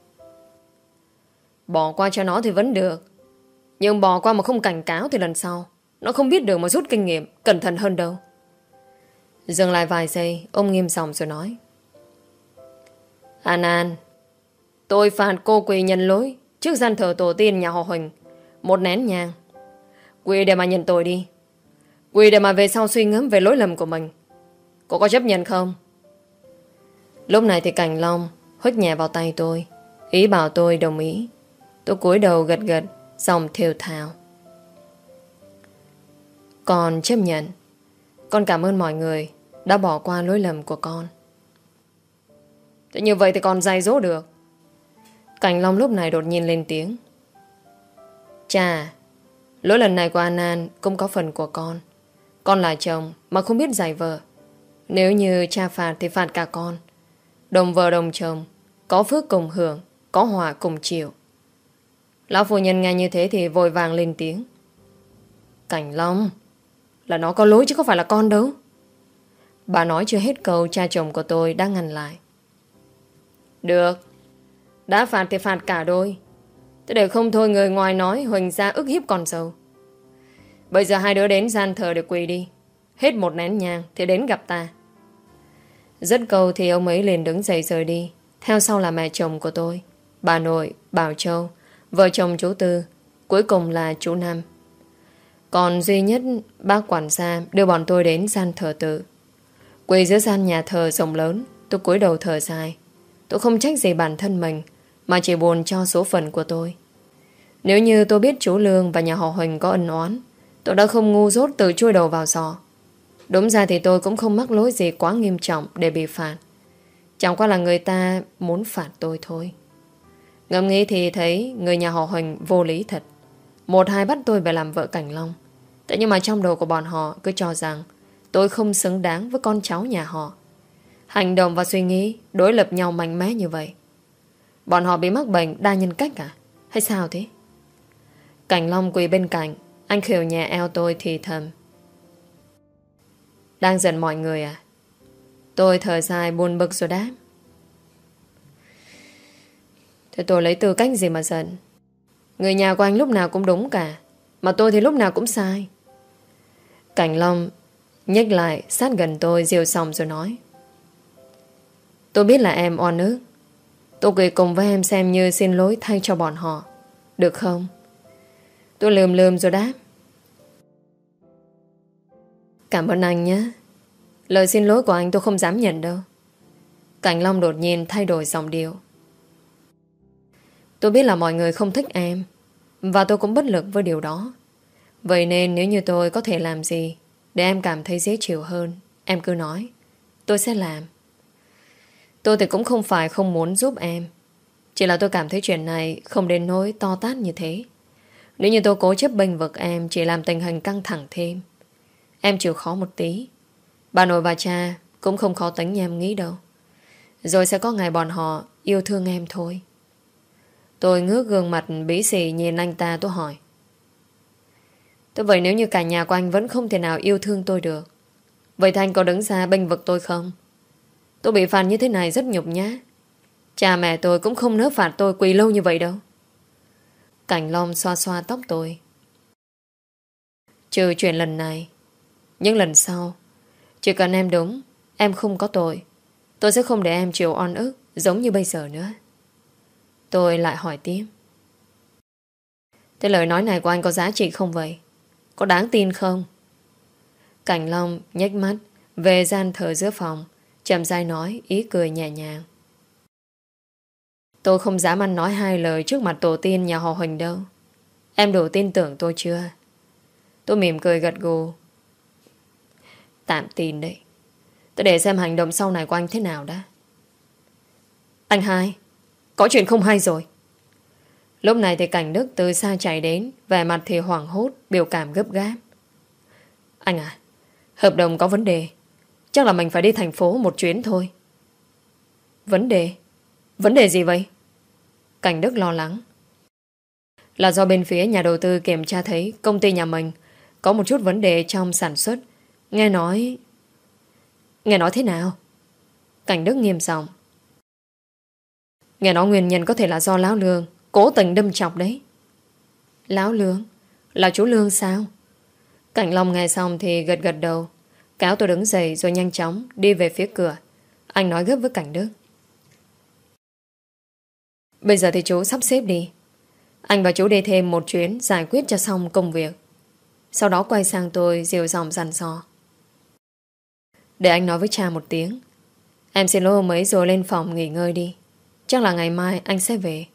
Bỏ qua cho nó thì vẫn được, nhưng bỏ qua mà không cảnh cáo thì lần sau nó không biết được mà rút kinh nghiệm, cẩn thận hơn đâu. Dừng lại vài giây, ông nghiêm giọng rồi nói: An An, tôi phạt cô quỳ nhận lỗi trước gian thờ tổ tiên nhà họ Huỳnh 1 nén nhang. Quỳ để mà nhận tội đi. Quỳ để mà về sau suy ngẫm về lỗi lầm của mình. Cô có chấp nhận không? Lúc này thì Cảnh Long huých nhẹ vào tay tôi, ý bảo tôi đồng ý. Tôi cúi đầu gật gật, giọng thều thào: Con chấp nhận. Con cảm ơn mọi người đã bỏ qua lỗi lầm của con. Thế như vậy thì con dạy dỗ được. Cảnh Long lúc này đột nhiên lên tiếng: Chà, lỗi lần này của An An cũng có phần của con. Con là chồng mà không biết dạy vợ. Nếu như cha phạt thì phạt cả con. Đồng vợ đồng chồng, có phước cùng hưởng, có họa cùng chịu. Lão phu nhân nghe như thế thì vội vàng lên tiếng: Cảnh Long, là nó có lỗi chứ không phải là con đâu. Bà nói chưa hết câu, cha chồng của tôi đã ngăn lại: Được, đã phạt thì phạt cả đôi. Thế để không thôi người ngoài nói Huỳnh gia ức hiếp con dâu. Bây giờ hai đứa đến gian thờ để quỳ đi. Hết 1 nén nhang thì đến gặp ta. Dứt câu thì ông ấy liền đứng dậy rời đi. Theo sau là mẹ chồng của tôi, bà nội, Bảo Châu, vợ chồng chú Tư, cuối cùng là chú Năm. Còn duy nhất bác quản gia đưa bọn tôi đến gian thờ tự. Quỳ giữa gian nhà thờ rộng lớn, tôi cúi đầu thở dài. Tôi không trách gì bản thân mình, mà chỉ buồn cho số phận của tôi. Nếu như tôi biết chú Lương và nhà họ Huỳnh có ân oán, tôi đã không ngu dốt tự chui đầu vào giò. Đúng ra thì tôi cũng không mắc lỗi gì quá nghiêm trọng để bị phạt. Chẳng qua là người ta muốn phạt tôi thôi. Ngẫm nghĩ thì thấy người nhà họ Huỳnh vô lý thật. 1-2 bắt tôi về làm vợ Cảnh Long. Thế nhưng mà trong đầu của bọn họ cứ cho rằng tôi không xứng đáng với con cháu nhà họ. Hành động và suy nghĩ đối lập nhau mạnh mẽ như vậy. Bọn họ bị mắc bệnh đa nhân cách à? Hay sao thế? Cảnh Long quỳ bên cạnh, anh khều nhẹ eo tôi thì thầm: Đang giận mọi người à? Tôi thở dài buồn bực rồi đáp: Thế tôi lấy tư cách gì mà giận? Người nhà của anh lúc nào cũng đúng cả, mà tôi thì lúc nào cũng sai. Cảnh Long nhếch lại sát gần tôi, dìu xong rồi nói: Tôi biết là em oan ức. Tôi quỳ cùng với em xem như xin lỗi thay cho bọn họ, được không? Tôi lườm lườm rồi đáp: Cảm ơn anh nhé. Lời xin lỗi của anh tôi không dám nhận đâu. Cảnh Long đột nhiên thay đổi giọng điệu: Tôi biết là mọi người không thích em, và tôi cũng bất lực với điều đó. Vậy nên nếu như tôi có thể làm gì để em cảm thấy dễ chịu hơn, em cứ nói, tôi sẽ làm. Tôi thì cũng không phải không muốn giúp em, chỉ là tôi cảm thấy chuyện này không đến nỗi to tát như thế. Nếu như tôi cố chấp bênh vực em, chỉ làm tình hình căng thẳng thêm. Em chịu khó một tí. Bà nội và cha cũng không khó tính như em nghĩ đâu. Rồi sẽ có ngày bọn họ yêu thương em thôi. Tôi ngước gương mặt bí xì nhìn anh ta, tôi hỏi: Thế vậy nếu như cả nhà của anh vẫn không thể nào yêu thương tôi được, vậy thì anh có đứng ra bênh vực tôi không? Tôi bị phạt như thế này rất nhục nhã. Cha mẹ tôi cũng không nỡ phạt tôi quỳ lâu như vậy đâu. Cảnh Long xoa xoa tóc tôi: Trừ chuyện lần này, những lần sau, chỉ cần em đúng, em không có tội, tôi sẽ không để em chịu oan ức giống như bây giờ nữa. Tôi lại hỏi tiếp: Thế lời nói này của anh có giá trị không vậy? Có đáng tin không? Cảnh Long nhếch mắt về gian thờ giữa phòng, chậm rãi nói, ý cười nhẹ nhàng: Tôi không dám ăn nói 2 lời trước mặt tổ tiên nhà họ Huỳnh đâu. Em đủ tin tưởng tôi chưa? Tôi mỉm cười gật gù: Tạm tin đấy. Tôi để xem hành động sau này của anh thế nào đã. Anh hai, có chuyện không hay rồi. Lúc này thì Cảnh Đức từ xa chạy đến, vẻ mặt thì hoảng hốt, biểu cảm gấp gáp. Anh à, hợp đồng có vấn đề. Chắc là mình phải đi thành phố một chuyến thôi. Vấn đề? Vấn đề gì vậy? Cảnh Đức lo lắng. Là do bên phía nhà đầu tư kiểm tra thấy công ty nhà mình có một chút vấn đề trong sản xuất. Nghe nói... Nghe nói thế nào? Cảnh Đức nghiêm giọng. Nghe nói nguyên nhân có thể là do Lão Lương cố tình đâm chọc đấy. Lão Lương? Là chú Lương sao? Cảnh Long nghe xong thì gật gật đầu, kéo tôi đứng dậy rồi nhanh chóng đi về phía cửa. Anh nói gấp với Cảnh Đức: Bây giờ thì chú sắp xếp đi. Anh và chú đi thêm một chuyến giải quyết cho xong công việc. Sau đó quay sang tôi dịu giọng dặn dò: Để anh nói với cha một tiếng. Em xin lỗi hôm ấy rồi lên phòng nghỉ ngơi đi. Chắc là ngày mai anh sẽ về.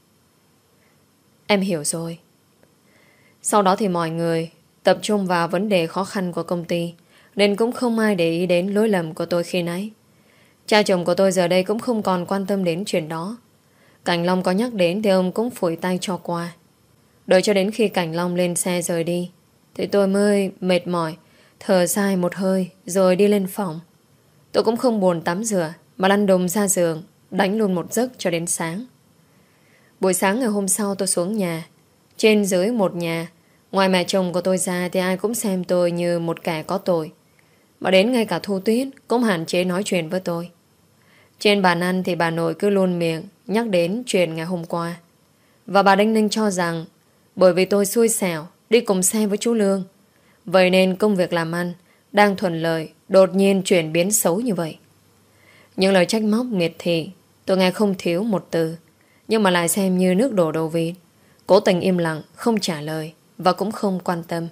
Em hiểu rồi. Sau đó thì mọi người tập trung vào vấn đề khó khăn của công ty, nên cũng không ai để ý đến lỗi lầm của tôi khi nãy. Cha chồng của tôi giờ đây cũng không còn quan tâm đến chuyện đó. Cảnh Long có nhắc đến thì ông cũng phủi tay cho qua. Đợi cho đến khi Cảnh Long lên xe rời đi thì tôi mới mệt mỏi, thở dài một hơi rồi đi lên phòng. Tôi cũng không buồn tắm rửa mà lăn đùng ra giường, đánh luôn một giấc cho đến sáng. Buổi sáng ngày hôm sau tôi xuống nhà. Trên dưới một nhà, ngoài mẹ chồng của tôi ra thì ai cũng xem tôi như một kẻ có tội. Mà đến ngay cả Thu Tuyết cũng hạn chế nói chuyện với tôi. Trên bàn ăn thì bà nội cứ luôn miệng nhắc đến chuyện ngày hôm qua. Và bà đinh ninh cho rằng bởi vì tôi xui xẻo đi cùng xe với chú Lương, vậy nên công việc làm ăn đang thuận lợi đột nhiên chuyển biến xấu như vậy. Những lời trách móc miệt thị tôi nghe không thiếu một từ, nhưng mà lại xem như nước đổ đầu vịt. Cố tình im lặng, không trả lời và cũng không quan tâm.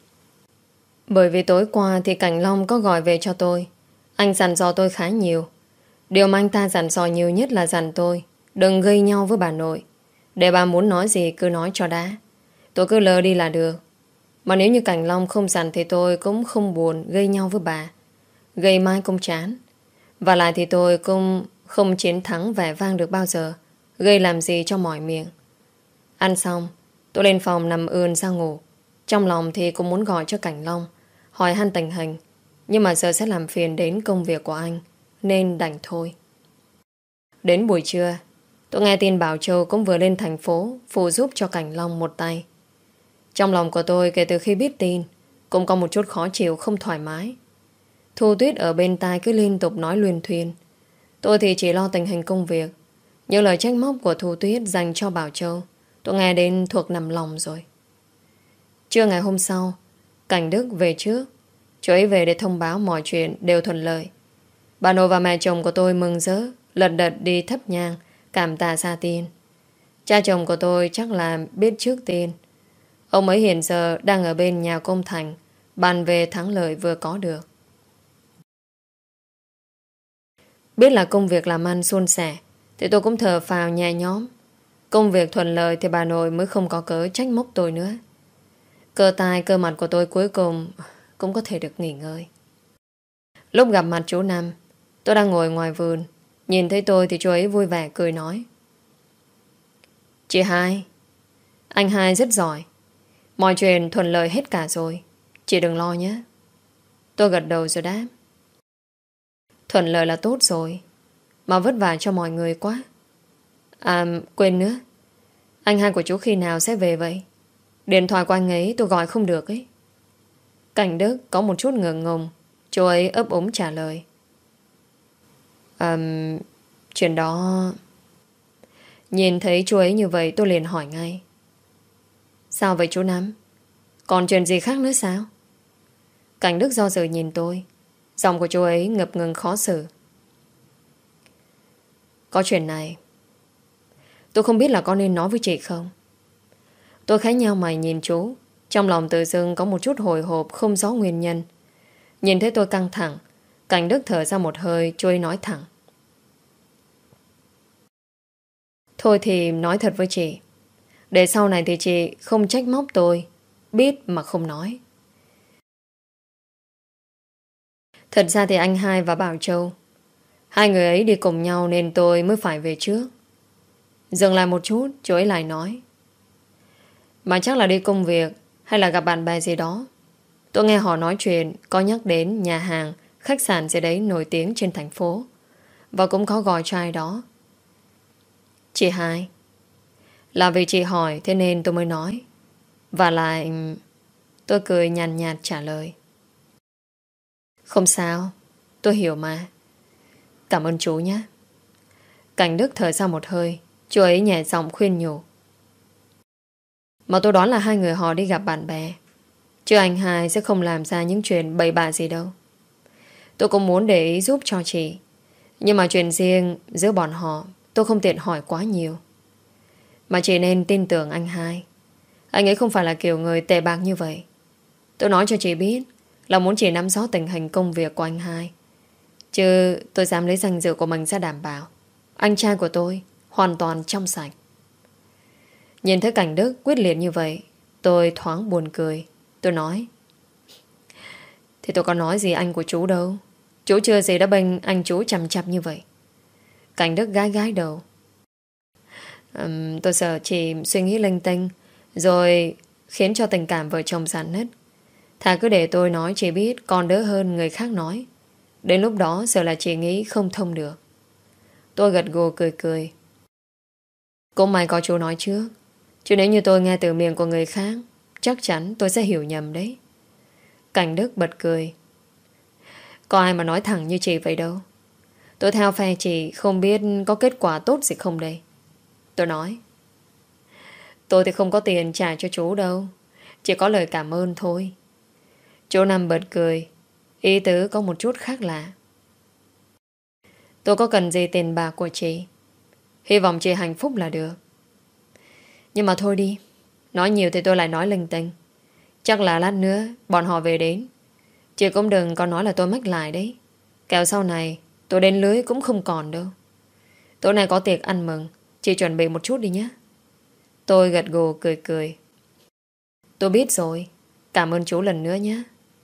Bởi vì tối qua thì Cảnh Long có gọi về cho tôi. Anh dặn dò tôi khá nhiều. Điều mà anh ta dặn dò nhiều nhất là dặn tôi đừng gây nhau với bà nội. Để bà muốn nói gì cứ nói cho đã. Tôi cứ lơ đi là được. Mà nếu như Cảnh Long không dặn thì tôi cũng không buồn gây nhau với bà. Gây mai cũng chán. Và lại thì tôi cũng không chiến thắng vẻ vang được bao giờ. Gây làm gì cho mỏi miệng. Ăn xong, tôi lên phòng nằm ườn ra ngủ. Trong lòng thì cũng muốn gọi cho Cảnh Long, hỏi han tình hình, nhưng mà giờ sẽ làm phiền đến công việc của anh, nên đành thôi. Đến buổi trưa, tôi nghe tin Bảo Châu cũng vừa lên thành phố phụ giúp cho Cảnh Long một tay. Trong lòng của tôi kể từ khi biết tin cũng có một chút khó chịu, không thoải mái. Thu Tuyết ở bên tai cứ liên tục nói luyên thuyên. Tôi thì chỉ lo tình hình công việc. Những lời trách móc của Thu Tuyết dành cho Bảo Châu tôi nghe đến thuộc nằm lòng rồi. Trưa ngày hôm sau, Cảnh Đức về trước. Chú ấy về để thông báo mọi chuyện đều thuận lợi. Bà nội và mẹ chồng của tôi mừng rỡ, lật đật đi thắp nhang cảm tạ ra tin. Cha chồng của tôi chắc là biết trước tin. Ông ấy hiện giờ đang ở bên nhà công Thành, bàn về thắng lợi vừa có được. Biết là công việc làm ăn suôn sẻ thì tôi cũng thở phào nhẹ nhõm. Công việc thuận lợi thì bà nội mới không có cớ trách móc tôi nữa. Cơ tai cơ mặt của tôi cuối cùng cũng có thể được nghỉ ngơi. Lúc gặp mặt chú Năm, tôi đang ngồi ngoài vườn. Nhìn thấy tôi thì chú ấy vui vẻ cười nói: Chị Hai, anh Hai rất giỏi. Mọi chuyện thuận lợi hết cả rồi, chị đừng lo nhé. Tôi gật đầu rồi đáp: Thuận lợi là tốt rồi, mà vất vả cho mọi người quá. À quên nữa, anh Hai của chú khi nào sẽ về vậy? Điện thoại của anh ấy tôi gọi không được ấy. Cảnh Đức có một chút ngượng ngùng. Chú ấy ấp úng trả lời: Chuyện đó... Nhìn thấy chú ấy như vậy tôi liền hỏi ngay: Sao vậy chú Năm? Còn chuyện gì khác nữa sao? Cảnh Đức do dự nhìn tôi. Giọng của chú ấy ngập ngừng khó xử. Có chuyện này, tôi không biết là có nên nói với chị không. Tôi khá nhao mày nhìn chú. Trong lòng tự dưng có một chút hồi hộp không rõ nguyên nhân. Nhìn thấy tôi căng thẳng, Cảnh Đức thở ra một hơi, chú ấy nói thẳng: Thôi thì nói thật với chị, để sau này thì chị không trách móc tôi biết mà không nói. Thật ra thì anh Hai và Bảo Châu, hai người ấy đi cùng nhau nên tôi mới phải về trước. Dừng lại một chút, chú ấy lại nói: Mà chắc là đi công việc hay là gặp bạn bè gì đó. Tôi nghe họ nói chuyện có nhắc đến nhà hàng, khách sạn gì đấy nổi tiếng trên thành phố, và cũng có gọi cho ai đó. Chị Hai, là vì chị hỏi thế nên tôi mới nói. Và lại... Tôi cười nhàn nhạt trả lời: Không sao, tôi hiểu mà. Cảm ơn chú nhé. Cảnh Đức thở ra một hơi, Chú ấy nhẹ giọng khuyên nhủ. Mà tôi đoán là hai người họ đi gặp bạn bè, chứ anh hai sẽ không làm ra những chuyện bậy bạ gì đâu. Tôi cũng muốn để ý giúp cho chị, nhưng mà chuyện riêng giữa bọn họ tôi không tiện hỏi quá nhiều. Mà chị nên tin tưởng anh hai. Anh ấy không phải là kiểu người tệ bạc như vậy. Tôi nói cho chị biết là muốn chị nắm rõ tình hình công việc của anh hai, chứ tôi dám lấy danh dự của mình ra đảm bảo anh trai của tôi hoàn toàn trong sạch. Nhìn thấy cảnh Đức quyết liệt như vậy, tôi thoáng buồn cười. Tôi nói, thì tôi có nói gì anh của chú đâu. Chú chưa gì đã bênh anh chú chằm chằm như vậy. Cảnh Đức gái gái đầu. Tôi sợ chị suy nghĩ linh tinh, rồi khiến cho tình cảm vợ chồng rạn nứt. Thà cứ để tôi nói chị biết còn đỡ hơn người khác nói. Đến lúc đó sợ là chị nghĩ không thông được. Tôi gật gù cười cười. Cũng may có chú nói trước, chứ nếu như tôi nghe từ miệng của người khác, chắc chắn tôi sẽ hiểu nhầm đấy. Cảnh Đức bật cười. Có ai mà nói thẳng như chị vậy đâu. Tôi theo phe chị không biết có kết quả tốt gì không đây. Tôi nói, tôi thì không có tiền trả cho chú đâu, chỉ có lời cảm ơn thôi. Chú Năm bật cười, ý tứ có một chút khác lạ. Tôi có cần gì tiền bạc của chị, hy vọng chị hạnh phúc là được. Nhưng mà thôi đi, nói nhiều thì tôi lại nói linh tinh. Chắc là lát nữa bọn họ về đến, chị cũng đừng có nói là tôi mách lại đấy. Kẻo sau này tôi đến lưới cũng không còn đâu. Tối nay có tiệc ăn mừng, chị chuẩn bị một chút đi nhé. Tôi gật gù cười cười. Tôi biết rồi, cảm ơn chú lần nữa nhé.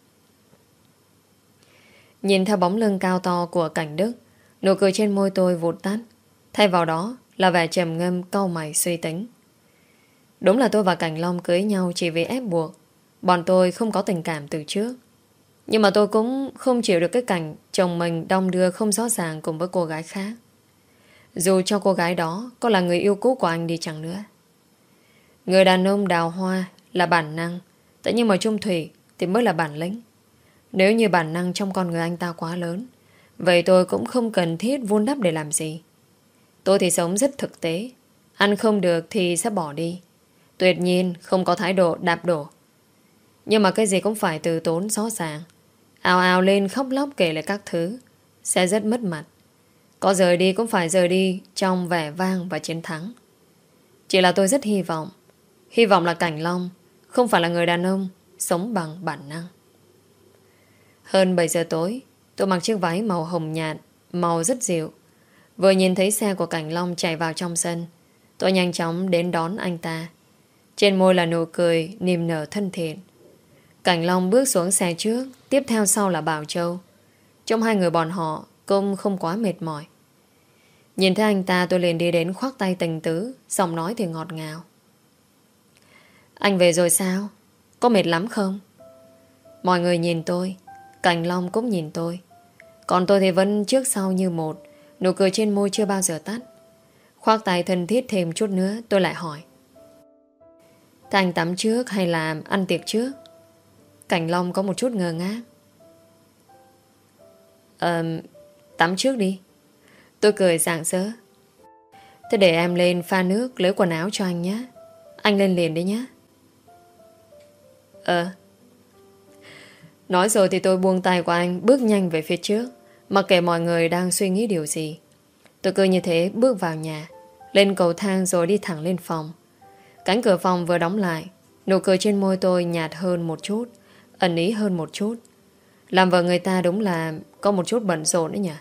Nhìn theo bóng lưng cao to của Cảnh Đức, nụ cười trên môi tôi vụt tắt. Thay vào đó là vẻ trầm ngâm cau mày suy tính. Đúng là tôi và Cảnh Long cưới nhau chỉ vì ép buộc. Bọn tôi không có tình cảm từ trước. Nhưng mà tôi cũng không chịu được cái cảnh chồng mình đong đưa không rõ ràng cùng với cô gái khác. Dù cho cô gái đó có là người yêu cũ của anh đi chăng nữa. Người đàn ông đào hoa là bản năng, thế nhưng mà chung thủy thì mới là bản lĩnh. Nếu như bản năng trong con người anh ta quá lớn, vậy tôi cũng không cần thiết vun đắp để làm gì. Tôi thì sống rất thực tế. Ăn không được thì sẽ bỏ đi. Tuyệt nhiên không có thái độ đạp đổ. Nhưng mà cái gì cũng phải từ tốn rõ ràng. Ào ào lên khóc lóc kể lại các thứ sẽ rất mất mặt. Có rời đi cũng phải rời đi trong vẻ vang và chiến thắng. Chỉ là tôi rất hy vọng là Cảnh Long không phải là người đàn ông sống bằng bản năng. Hơn 7 giờ tối, tôi mặc chiếc váy màu hồng nhạt, màu rất dịu. Vừa nhìn thấy xe của Cảnh Long chạy vào trong sân, tôi nhanh chóng đến đón anh ta. Trên môi là nụ cười niềm nở thân thiện. Cảnh Long bước xuống xe trước, tiếp theo sau là Bảo Châu. Trong hai người bọn họ cũng không quá mệt mỏi. Nhìn thấy anh ta tôi liền đi đến khoác tay tình tứ, giọng nói thì ngọt ngào. Anh về rồi sao? Có mệt lắm không? Mọi người nhìn tôi, Cảnh Long cũng nhìn tôi. Còn tôi thì vẫn trước sau như một, nụ cười trên môi chưa bao giờ tắt. Khoác tay thân thiết thêm chút nữa, tôi lại hỏi. Thế anh tắm trước hay là ăn tiệc trước? Cảnh Long có một chút ngơ ngác. Tắm trước đi. Tôi cười rạng rỡ. Thế để em lên pha nước lấy quần áo cho anh nhé. Anh lên liền đấy nhé. Nói rồi thì tôi buông tay của anh, bước nhanh về phía trước, mặc kệ mọi người đang suy nghĩ điều gì. Tôi cứ như thế bước vào nhà, lên cầu thang rồi đi thẳng lên phòng. Cánh cửa phòng vừa đóng lại, nụ cười trên môi tôi nhạt hơn một chút, ẩn ý hơn một chút. Làm vợ người ta đúng là có một chút bận rộn đấy nhỉ.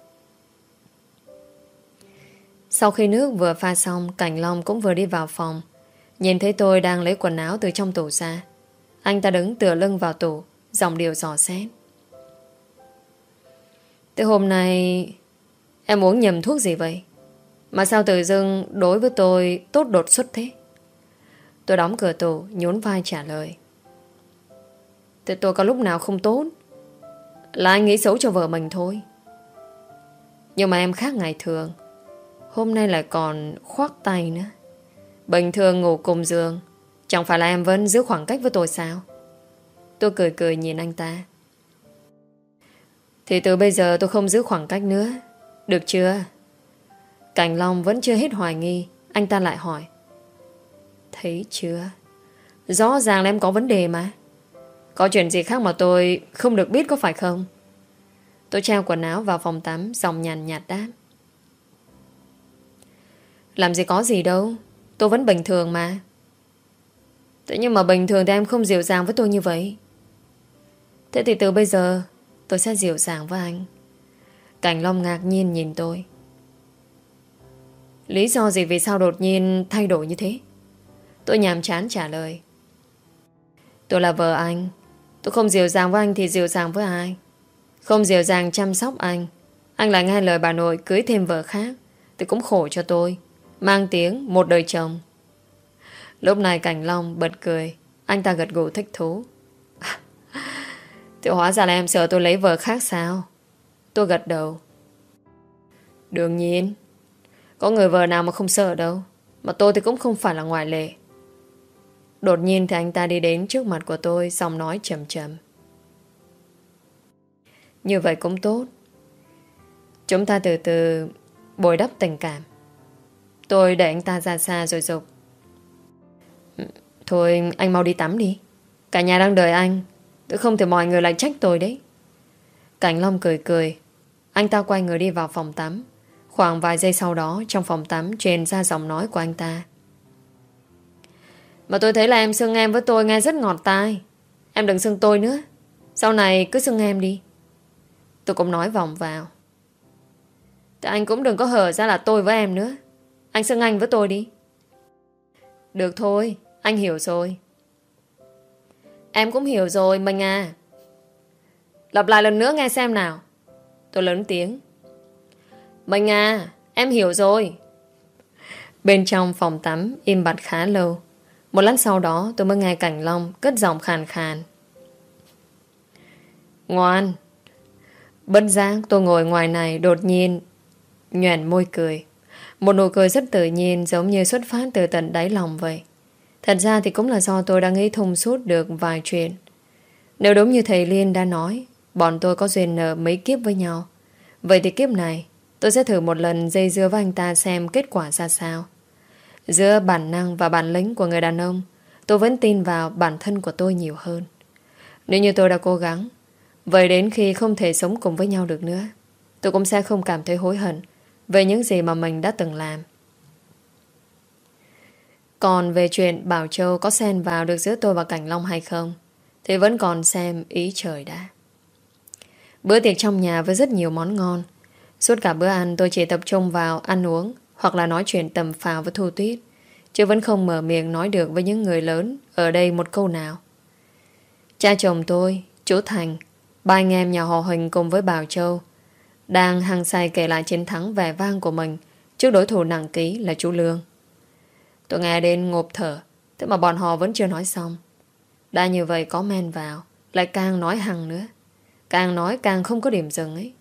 Sau khi nước vừa pha xong, Cảnh Long cũng vừa đi vào phòng. Nhìn thấy tôi đang lấy quần áo từ trong tủ ra. Anh ta đứng tựa lưng vào tủ, giọng điệu dò xét. Thế hôm nay em uống nhầm thuốc gì vậy? Mà sao tự dưng đối với tôi tốt đột xuất thế? Tôi đóng cửa tủ, nhún vai trả lời. Thế tôi có lúc nào không tốt? Là anh nghĩ xấu cho vợ mình thôi. Nhưng mà em khác ngày thường. Hôm nay lại còn khoác tay nữa. Bình thường ngủ cùng giường, chẳng phải là em vẫn giữ khoảng cách với tôi sao? Tôi cười cười nhìn anh ta. Thì từ bây giờ tôi không giữ khoảng cách nữa, được chưa? Cảnh Long vẫn chưa hết hoài nghi, anh ta lại hỏi. Thấy chưa? Rõ ràng là em có vấn đề mà. Có chuyện gì khác mà tôi không được biết có phải không? Tôi treo quần áo vào phòng tắm, giọng nhàn nhạt đáp. Làm gì có gì đâu, tôi vẫn bình thường mà. Thế nhưng mà bình thường thì em không dịu dàng với tôi như vậy. Thế thì từ bây giờ tôi sẽ dịu dàng với anh. Cảnh Long ngạc nhiên nhìn tôi. Lý do gì vì sao đột nhiên thay đổi như thế? Tôi nhàm chán trả lời. Tôi là vợ anh. Tôi không dịu dàng với anh thì dịu dàng với ai? Không dịu dàng chăm sóc anh lại nghe lời bà nội cưới thêm vợ khác thì cũng khổ cho tôi. Mang tiếng một đời chồng. Lúc này Cảnh Long bật cười. Anh ta gật gù thích thú. Thì hóa ra là em sợ tôi lấy vợ khác sao? Tôi gật đầu. Đương nhiên. Có người vợ nào mà không sợ đâu. Mà tôi thì cũng không phải là ngoại lệ. Đột nhiên thì anh ta đi đến trước mặt của tôi, giọng nói chậm chậm. Như vậy cũng tốt. Chúng ta từ từ bồi đắp tình cảm. Tôi đẩy anh ta ra xa rồi dục. Thôi anh mau đi tắm đi. Cả nhà đang đợi anh. Tôi không thể mọi người lại trách tôi đấy. Cảnh Long cười cười. Anh ta quay người đi vào phòng tắm. Khoảng vài giây sau đó, trong phòng tắm truyền ra giọng nói của anh ta. Mà tôi thấy là em xưng em với tôi nghe rất ngọt tai. Em đừng xưng tôi nữa. Sau này cứ xưng em đi. Tôi cũng nói vòng vào. Thì anh cũng đừng có hở ra là tôi với em nữa. Anh xưng anh với tôi đi. Được thôi, anh hiểu rồi. Em cũng hiểu rồi, mình à. Lặp lại lần nữa nghe xem nào. Tôi lớn tiếng. Mình à, em hiểu rồi. Bên trong phòng tắm im bặt khá lâu. Một lát sau đó tôi mới nghe Cảnh Long cất giọng khàn khàn. Ngoan. Bất giác tôi ngồi ngoài này đột nhiên nhoẻn môi cười. Một nụ cười rất tự nhiên, giống như xuất phát từ tận đáy lòng vậy. Thật ra thì cũng là do tôi đã nghĩ thông suốt được vài chuyện. Nếu đúng như thầy Liên đã nói, bọn tôi có duyên nợ mấy kiếp với nhau, vậy thì kiếp này tôi sẽ thử một lần dây dưa với anh ta xem kết quả ra sao. Giữa bản năng và bản lĩnh của người đàn ông, tôi vẫn tin vào bản thân của tôi nhiều hơn. Nếu như tôi đã cố gắng, vậy đến khi không thể sống cùng với nhau được nữa, tôi cũng sẽ không cảm thấy hối hận về những gì mà mình đã từng làm. Còn về chuyện Bảo Châu có xen vào được giữa tôi và Cảnh Long hay không, thì vẫn còn xem ý trời đã. Bữa tiệc trong nhà với rất nhiều món ngon. Suốt cả bữa ăn tôi chỉ tập trung vào ăn uống hoặc là nói chuyện tầm phào với Thu Tuyết, chứ vẫn không mở miệng nói được với những người lớn ở đây một câu nào. Cha chồng tôi, chú Thành, ba anh em nhà họ Huỳnh cùng với Bảo Châu đang hăng say kể lại chiến thắng vẻ vang của mình trước đối thủ nặng ký là chú Lương. Tôi nghe đến ngộp thở. Thế mà bọn họ vẫn chưa nói xong. Đã như vậy có men vào, lại càng nói hăng nữa. Càng nói càng không có điểm dừng ấy.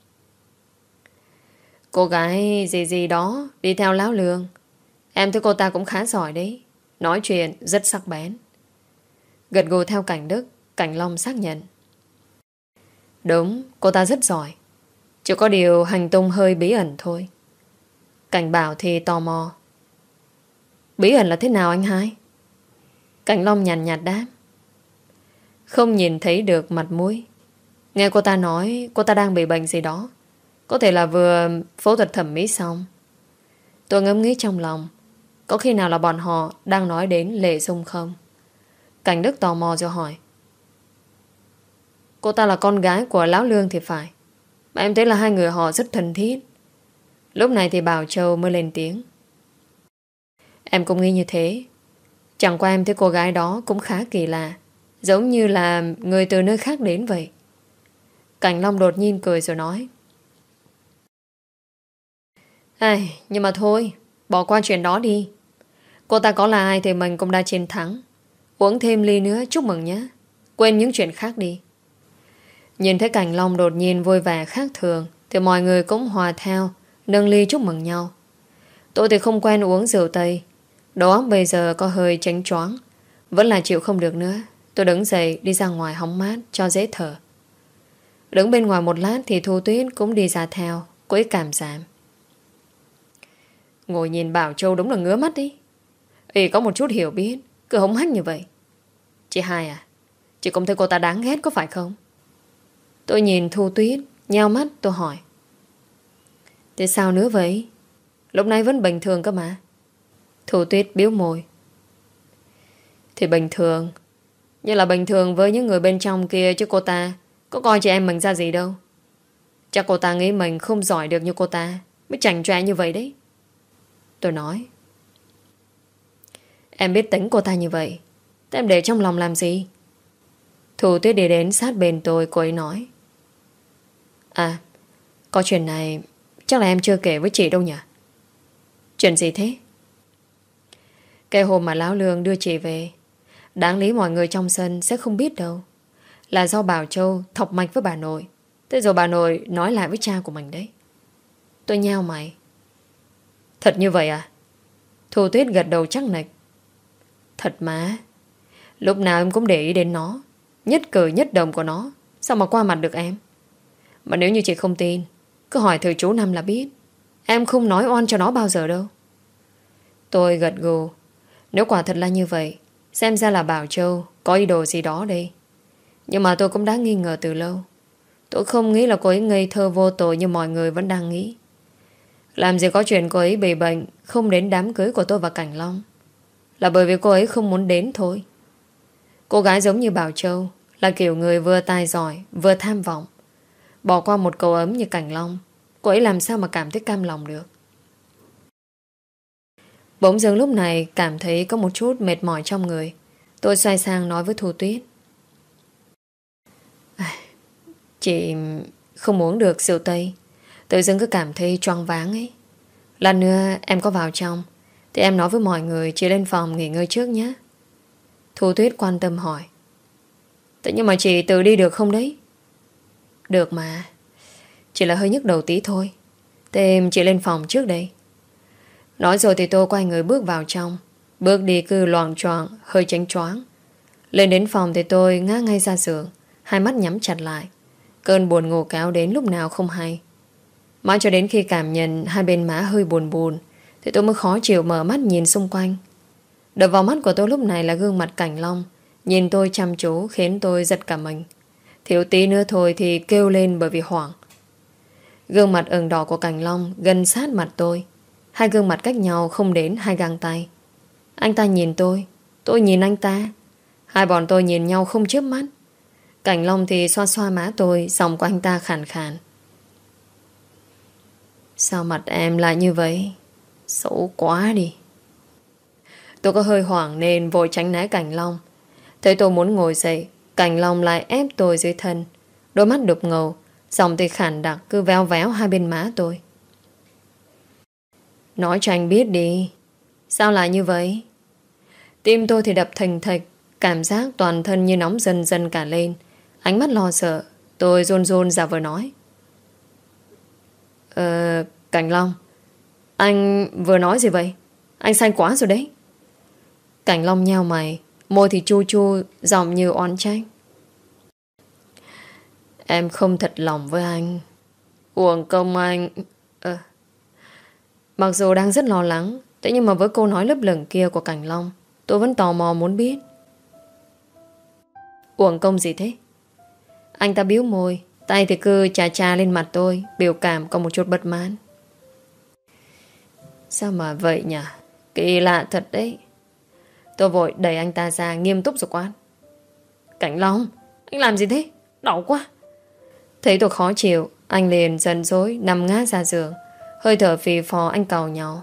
Cô gái gì gì đó đi theo Lão Lương. Em thấy cô ta cũng khá giỏi đấy. Nói chuyện rất sắc bén. Gật gù theo Cảnh Đức, Cảnh Long xác nhận. Đúng, cô ta rất giỏi. Chỉ có điều hành tung hơi bí ẩn thôi. Cảnh Bảo thì tò mò. Bí ẩn là thế nào anh hai? Cảnh Long nhàn nhạt đáp. Không nhìn thấy được mặt mũi. Nghe cô ta nói cô ta đang bị bệnh gì đó. Có thể là vừa phẫu thuật thẩm mỹ xong. Tôi ngẫm nghĩ trong lòng, có khi nào là bọn họ đang nói đến Lệ Dung không? Cảnh Đức tò mò rồi hỏi. Cô ta là con gái của Lão Lương thì phải. Mà em thấy là hai người họ rất thân thiết. Lúc này thì Bảo Châu mới lên tiếng. Em cũng nghĩ như thế. Chẳng qua em thấy cô gái đó cũng khá kỳ lạ, giống như là người từ nơi khác đến vậy. Cảnh Long đột nhiên cười rồi nói. Nhưng mà thôi, bỏ qua chuyện đó đi. Cô ta có là ai thì mình cũng đã chiến thắng. Uống thêm ly nữa chúc mừng nhé. Quên những chuyện khác đi. Nhìn thấy Cảnh Long đột nhiên vui vẻ khác thường thì mọi người cũng hòa theo, nâng ly chúc mừng nhau. Tôi thì không quen uống rượu Tây. Đầu óc bây giờ có hơi chánh choáng. Vẫn là chịu không được nữa. Tôi đứng dậy đi ra ngoài hóng mát cho dễ thở. Đứng bên ngoài một lát thì Thu Tuyết cũng đi ra theo. Cô ấy cảm giảm. Ngồi nhìn Bảo Châu đúng là ngứa mắt đi. Ý có một chút hiểu biết, cứ hống hách như vậy. Chị Hai à, chị cũng thấy cô ta đáng ghét có phải không? Tôi nhìn Thu Tuyết, nheo mắt tôi hỏi. Thế sao nữa vậy? Lúc này vẫn bình thường cơ mà. Thu Tuyết biếu môi. Thì bình thường, như là bình thường với những người bên trong kia, chứ cô ta có coi chị em mình ra gì đâu. Chắc cô ta nghĩ mình không giỏi được như cô ta mới chảnh chọe như vậy đấy. Tôi nói. Em biết tính cô ta như vậy, thế em để trong lòng làm gì? Thu Tuyết đi đến sát bên tôi, cô ấy nói. À, có chuyện này chắc là em chưa kể với chị đâu nhỉ? Chuyện gì thế? Cái hôm mà Lão Lương đưa chị về, đáng lý mọi người trong sân sẽ không biết đâu. Là do Bảo Châu thọc mạch với bà nội. Thế rồi bà nội nói lại với cha của mình đấy. Tôi nhao mày. Thật như vậy à? Thu Tuyết gật đầu chắc nịch. Thật mà. Lúc nào em cũng để ý đến nó, nhất cử nhất động của nó. Sao mà qua mặt được em? Mà nếu như chị không tin, cứ hỏi thử chú Năm là biết. Em không nói oan cho nó bao giờ đâu. Tôi gật gù. Nếu quả thật là như vậy, xem ra là Bảo Châu có ý đồ gì đó đây. Nhưng mà tôi cũng đã nghi ngờ từ lâu. Tôi không nghĩ là cô ấy ngây thơ vô tội như mọi người vẫn đang nghĩ. Làm gì có chuyện cô ấy bị bệnh không đến đám cưới của tôi và Cảnh Long. Là bởi vì cô ấy không muốn đến thôi. Cô gái giống như Bảo Châu là kiểu người vừa tài giỏi vừa tham vọng. Bỏ qua một cậu ấm như Cảnh Long, cô ấy làm sao mà cảm thấy cam lòng được. Bỗng dưng lúc này cảm thấy có một chút mệt mỏi trong người. Tôi xoay sang nói với Thu Tuyết. Chị không uống được rượu Tây, tự dưng cứ cảm thấy choáng váng ấy. Lần nữa em có vào trong thì em nói với mọi người chị lên phòng nghỉ ngơi trước nhé. Thu Tuyết quan tâm hỏi. Thế nhưng mà chị tự đi được không đấy? Được mà, chỉ là hơi nhức đầu tí thôi. Thế em chị lên phòng trước đây. Nói rồi thì tôi quay người bước vào trong. Bước đi cứ loạng choạng, hơi chánh choáng. Lên đến phòng thì tôi ngã ngay ra giường, hai mắt nhắm chặt lại. Cơn buồn ngủ kéo đến lúc nào không hay. Mãi cho đến khi cảm nhận hai bên má hơi buồn buồn thì tôi mới khó chịu mở mắt nhìn xung quanh. Đập vào mắt của tôi lúc này là gương mặt Cảnh Long, nhìn tôi chăm chú khiến tôi giật cả mình. Thiếu tí nữa thôi thì kêu lên bởi vì hoảng. Gương mặt ửng đỏ của Cảnh Long gần sát mặt tôi. Hai gương mặt cách nhau không đến hai găng tay. Anh ta nhìn tôi nhìn anh ta. Hai bọn tôi nhìn nhau không chớp mắt. Cảnh Long thì xoa xoa má tôi, giọng của anh ta khàn khàn. Sao mặt em lại như vậy? Xấu quá đi. Tôi có hơi hoảng nên vội tránh né Cảnh Long. Thấy tôi muốn ngồi dậy, Cảnh Long lại ép tôi dưới thân. Đôi mắt đục ngầu, giọng thì khản đặc cứ véo véo hai bên má tôi. Nói cho anh biết đi, sao lại như vậy? Tim tôi thì đập thình thịch, cảm giác toàn thân như nóng dần dần cả lên. Ánh mắt lo sợ, tôi run run giả vờ nói. Cảnh Long, anh vừa nói gì vậy? Anh xanh quá rồi đấy. Cảnh Long nheo mày, môi thì chu chu, giọng như oán trách. Em không thật lòng với anh. Uổng công anh. Mặc dù đang rất lo lắng, thế nhưng mà với câu nói lấp lửng kia của Cảnh Long, tôi vẫn tò mò muốn biết. Uổng công gì thế? Anh ta biếu môi, tay thì cứ chà chà lên mặt tôi, biểu cảm có một chút bất mãn. Sao mà vậy nhỉ? Kỳ lạ thật đấy. Tôi vội đẩy anh ta ra, nghiêm túc rồi quát. Cảnh Long, anh làm gì thế? Đau quá. Thấy tôi khó chịu, anh liền giận dỗi nằm ngã ra giường. Hơi thở phì phò anh càu nhau.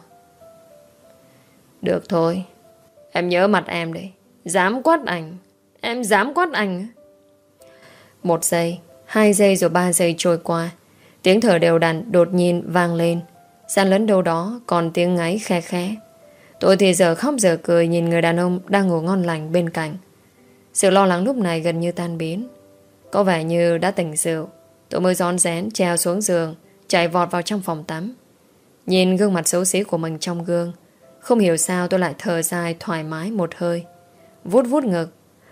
Được thôi, em nhớ mặt em đấy. Dám quát anh. Em dám quát anh. 1 giây, 2 giây rồi 3 giây trôi qua. Tiếng thở đều đặn đột nhiên vang lên. San lẫn đâu đó còn tiếng ngáy khe khẽ. Tôi thì giờ khóc giờ cười nhìn người đàn ông đang ngủ ngon lành bên cạnh. Sự lo lắng lúc này gần như tan biến. Có vẻ như đã tỉnh rượu. Tôi mới rón rén trèo xuống giường, chạy vọt vào trong phòng tắm. Nhìn gương mặt xấu xí của mình trong gương, không hiểu sao tôi lại thở dài thoải mái một hơi. Vuốt vuốt ngực.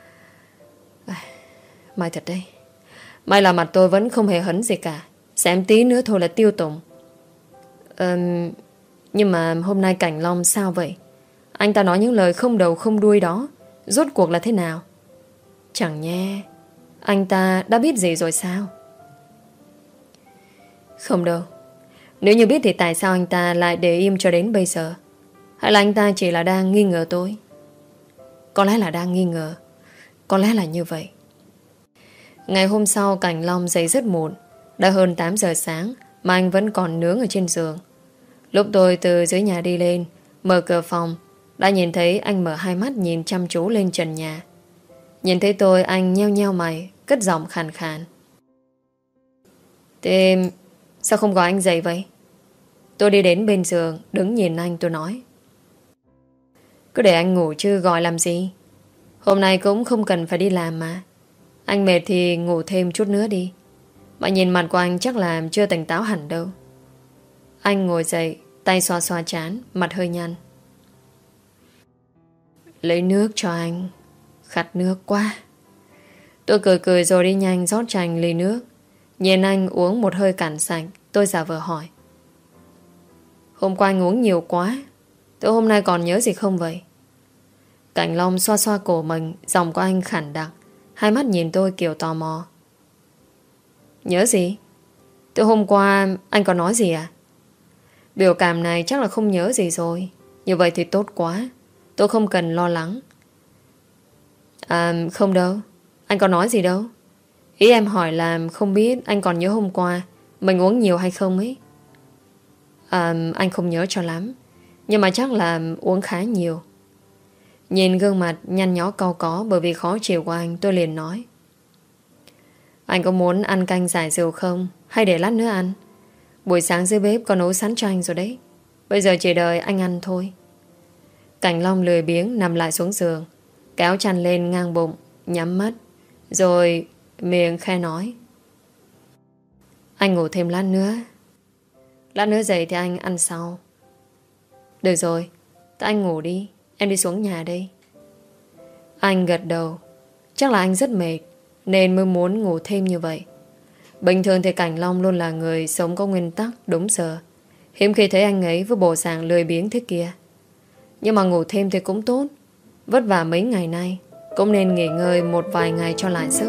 May thật đấy. May là mặt tôi vẫn không hề hấn gì cả. Xem tí nữa thôi là tiêu tùng. Nhưng mà hôm nay Cảnh Long sao vậy? Anh ta nói những lời không đầu không đuôi đó, rốt cuộc là thế nào? Chẳng nhẽ anh ta đã biết gì rồi sao? Không đâu. Nếu như biết thì tại sao anh ta lại để im cho đến bây giờ? Hay là anh ta chỉ là đang nghi ngờ tôi? Có lẽ là đang nghi ngờ. Có lẽ là như vậy. Ngày hôm sau Cảnh Long dậy rất muộn. Đã hơn 8 giờ sáng mà anh vẫn còn nướng ở trên giường. Lúc tôi từ dưới nhà đi lên, mở cửa phòng, đã nhìn thấy anh mở hai mắt nhìn chăm chú lên trần nhà. Nhìn thấy tôi, anh nheo nheo mày, cất giọng khàn khàn. Thế sao không gọi anh dậy vậy? Tôi đi đến bên giường, đứng nhìn anh, tôi nói. Cứ để anh ngủ chứ gọi làm gì? Hôm nay cũng không cần phải đi làm mà. Anh mệt thì ngủ thêm chút nữa đi. Mà nhìn mặt của anh chắc là chưa tỉnh táo hẳn đâu. Anh ngồi dậy, tay xoa xoa trán, mặt hơi nhăn. Lấy nước cho anh. Khát nước quá. Tôi cười cười rồi đi nhanh rót cho anh ly nước. Nhìn anh uống một hơi cạn sạch, tôi giả vờ hỏi. Hôm qua anh uống nhiều quá. Tôi hôm nay còn nhớ gì không vậy? Cảnh Long xoa xoa cổ mình, giọng của anh khản đặc. Hai mắt nhìn tôi kiểu tò mò. Nhớ gì? Tôi hôm qua anh có nói gì à? Biểu cảm này chắc là không nhớ gì rồi. Như vậy thì tốt quá. Tôi không cần lo lắng. À không đâu. Anh có nói gì đâu. Ý em hỏi là không biết anh còn nhớ hôm qua mình uống nhiều hay không ấy. Anh không nhớ cho lắm. Nhưng mà chắc là uống khá nhiều. Nhìn gương mặt nhăn nhó cau có bởi vì khó chịu của anh, tôi liền nói. Anh có muốn ăn canh giải rượu không? Hay để lát nữa ăn? Buổi sáng dưới bếp có nấu sẵn cho anh rồi đấy. Bây giờ chỉ đợi anh ăn thôi. Cảnh Long lười biếng nằm lại xuống giường, kéo chăn lên ngang bụng, nhắm mắt, rồi miệng khe nói. Anh ngủ thêm lát nữa. Lát nữa dậy thì anh ăn sau. Được rồi, thế anh ngủ đi. Em đi xuống nhà đây. Anh gật đầu. Chắc là anh rất mệt nên mới muốn ngủ thêm như vậy. Bình thường thì Cảnh Long luôn là người sống có nguyên tắc, đúng giờ. Hiếm khi thấy anh ấy với bộ dạng lười biếng thế kia. Nhưng mà ngủ thêm thì cũng tốt. Vất vả mấy ngày nay cũng nên nghỉ ngơi một vài ngày cho lại sức.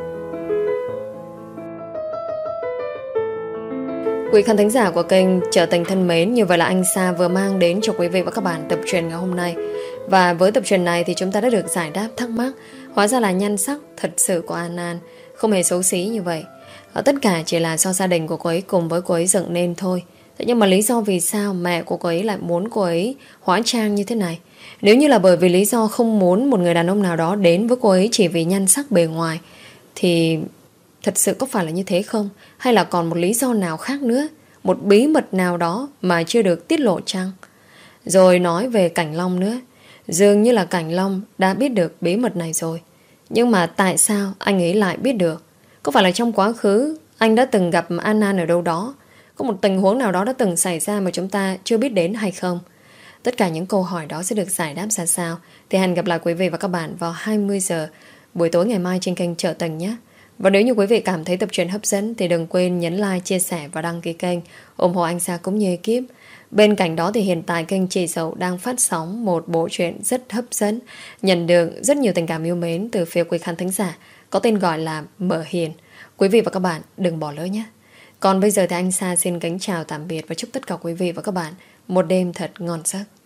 Quý khán thính giả của kênh Trở Thành Thân Mến, như vậy là anh Sa vừa mang đến cho quý vị và các bạn tập truyện ngày hôm nay. Và với tập truyện này thì chúng ta đã được giải đáp thắc mắc. Hóa ra là nhan sắc thật sự của An An không hề xấu xí như vậy. Tất cả chỉ là do gia đình của cô ấy cùng với cô ấy dựng nên thôi. Thế nhưng mà lý do vì sao mẹ của cô ấy lại muốn cô ấy hóa trang như thế này? Nếu như là bởi vì lý do không muốn một người đàn ông nào đó đến với cô ấy chỉ vì nhan sắc bề ngoài, thì thật sự có phải là như thế không? Hay là còn một lý do nào khác nữa? Một bí mật nào đó mà chưa được tiết lộ chăng? Rồi nói về Cảnh Long nữa. Dường như là Cảnh Long đã biết được bí mật này rồi. Nhưng mà tại sao anh ấy lại biết được? Có phải là trong quá khứ anh đã từng gặp An An ở đâu đó? Có một tình huống nào đó đã từng xảy ra mà chúng ta chưa biết đến hay không? Tất cả những câu hỏi đó sẽ được giải đáp ra sao? Thì hẹn gặp lại quý vị và các bạn vào 20 giờ buổi tối ngày mai trên kênh Trở Thành nhé. Và nếu như quý vị cảm thấy tập truyện hấp dẫn thì đừng quên nhấn like, chia sẻ và đăng ký kênh, ủng hộ anh Sa cũng như ekip. Bên cạnh đó thì hiện tại kênh Chị Dậu đang phát sóng một bộ truyện rất hấp dẫn, nhận được rất nhiều tình cảm yêu mến từ phía quý khán thính giả, có tên gọi là Mở Hiền. Quý vị và các bạn đừng bỏ lỡ nhé. Còn bây giờ thì anh Sa xin kính chào tạm biệt và chúc tất cả quý vị và các bạn một đêm thật ngon giấc.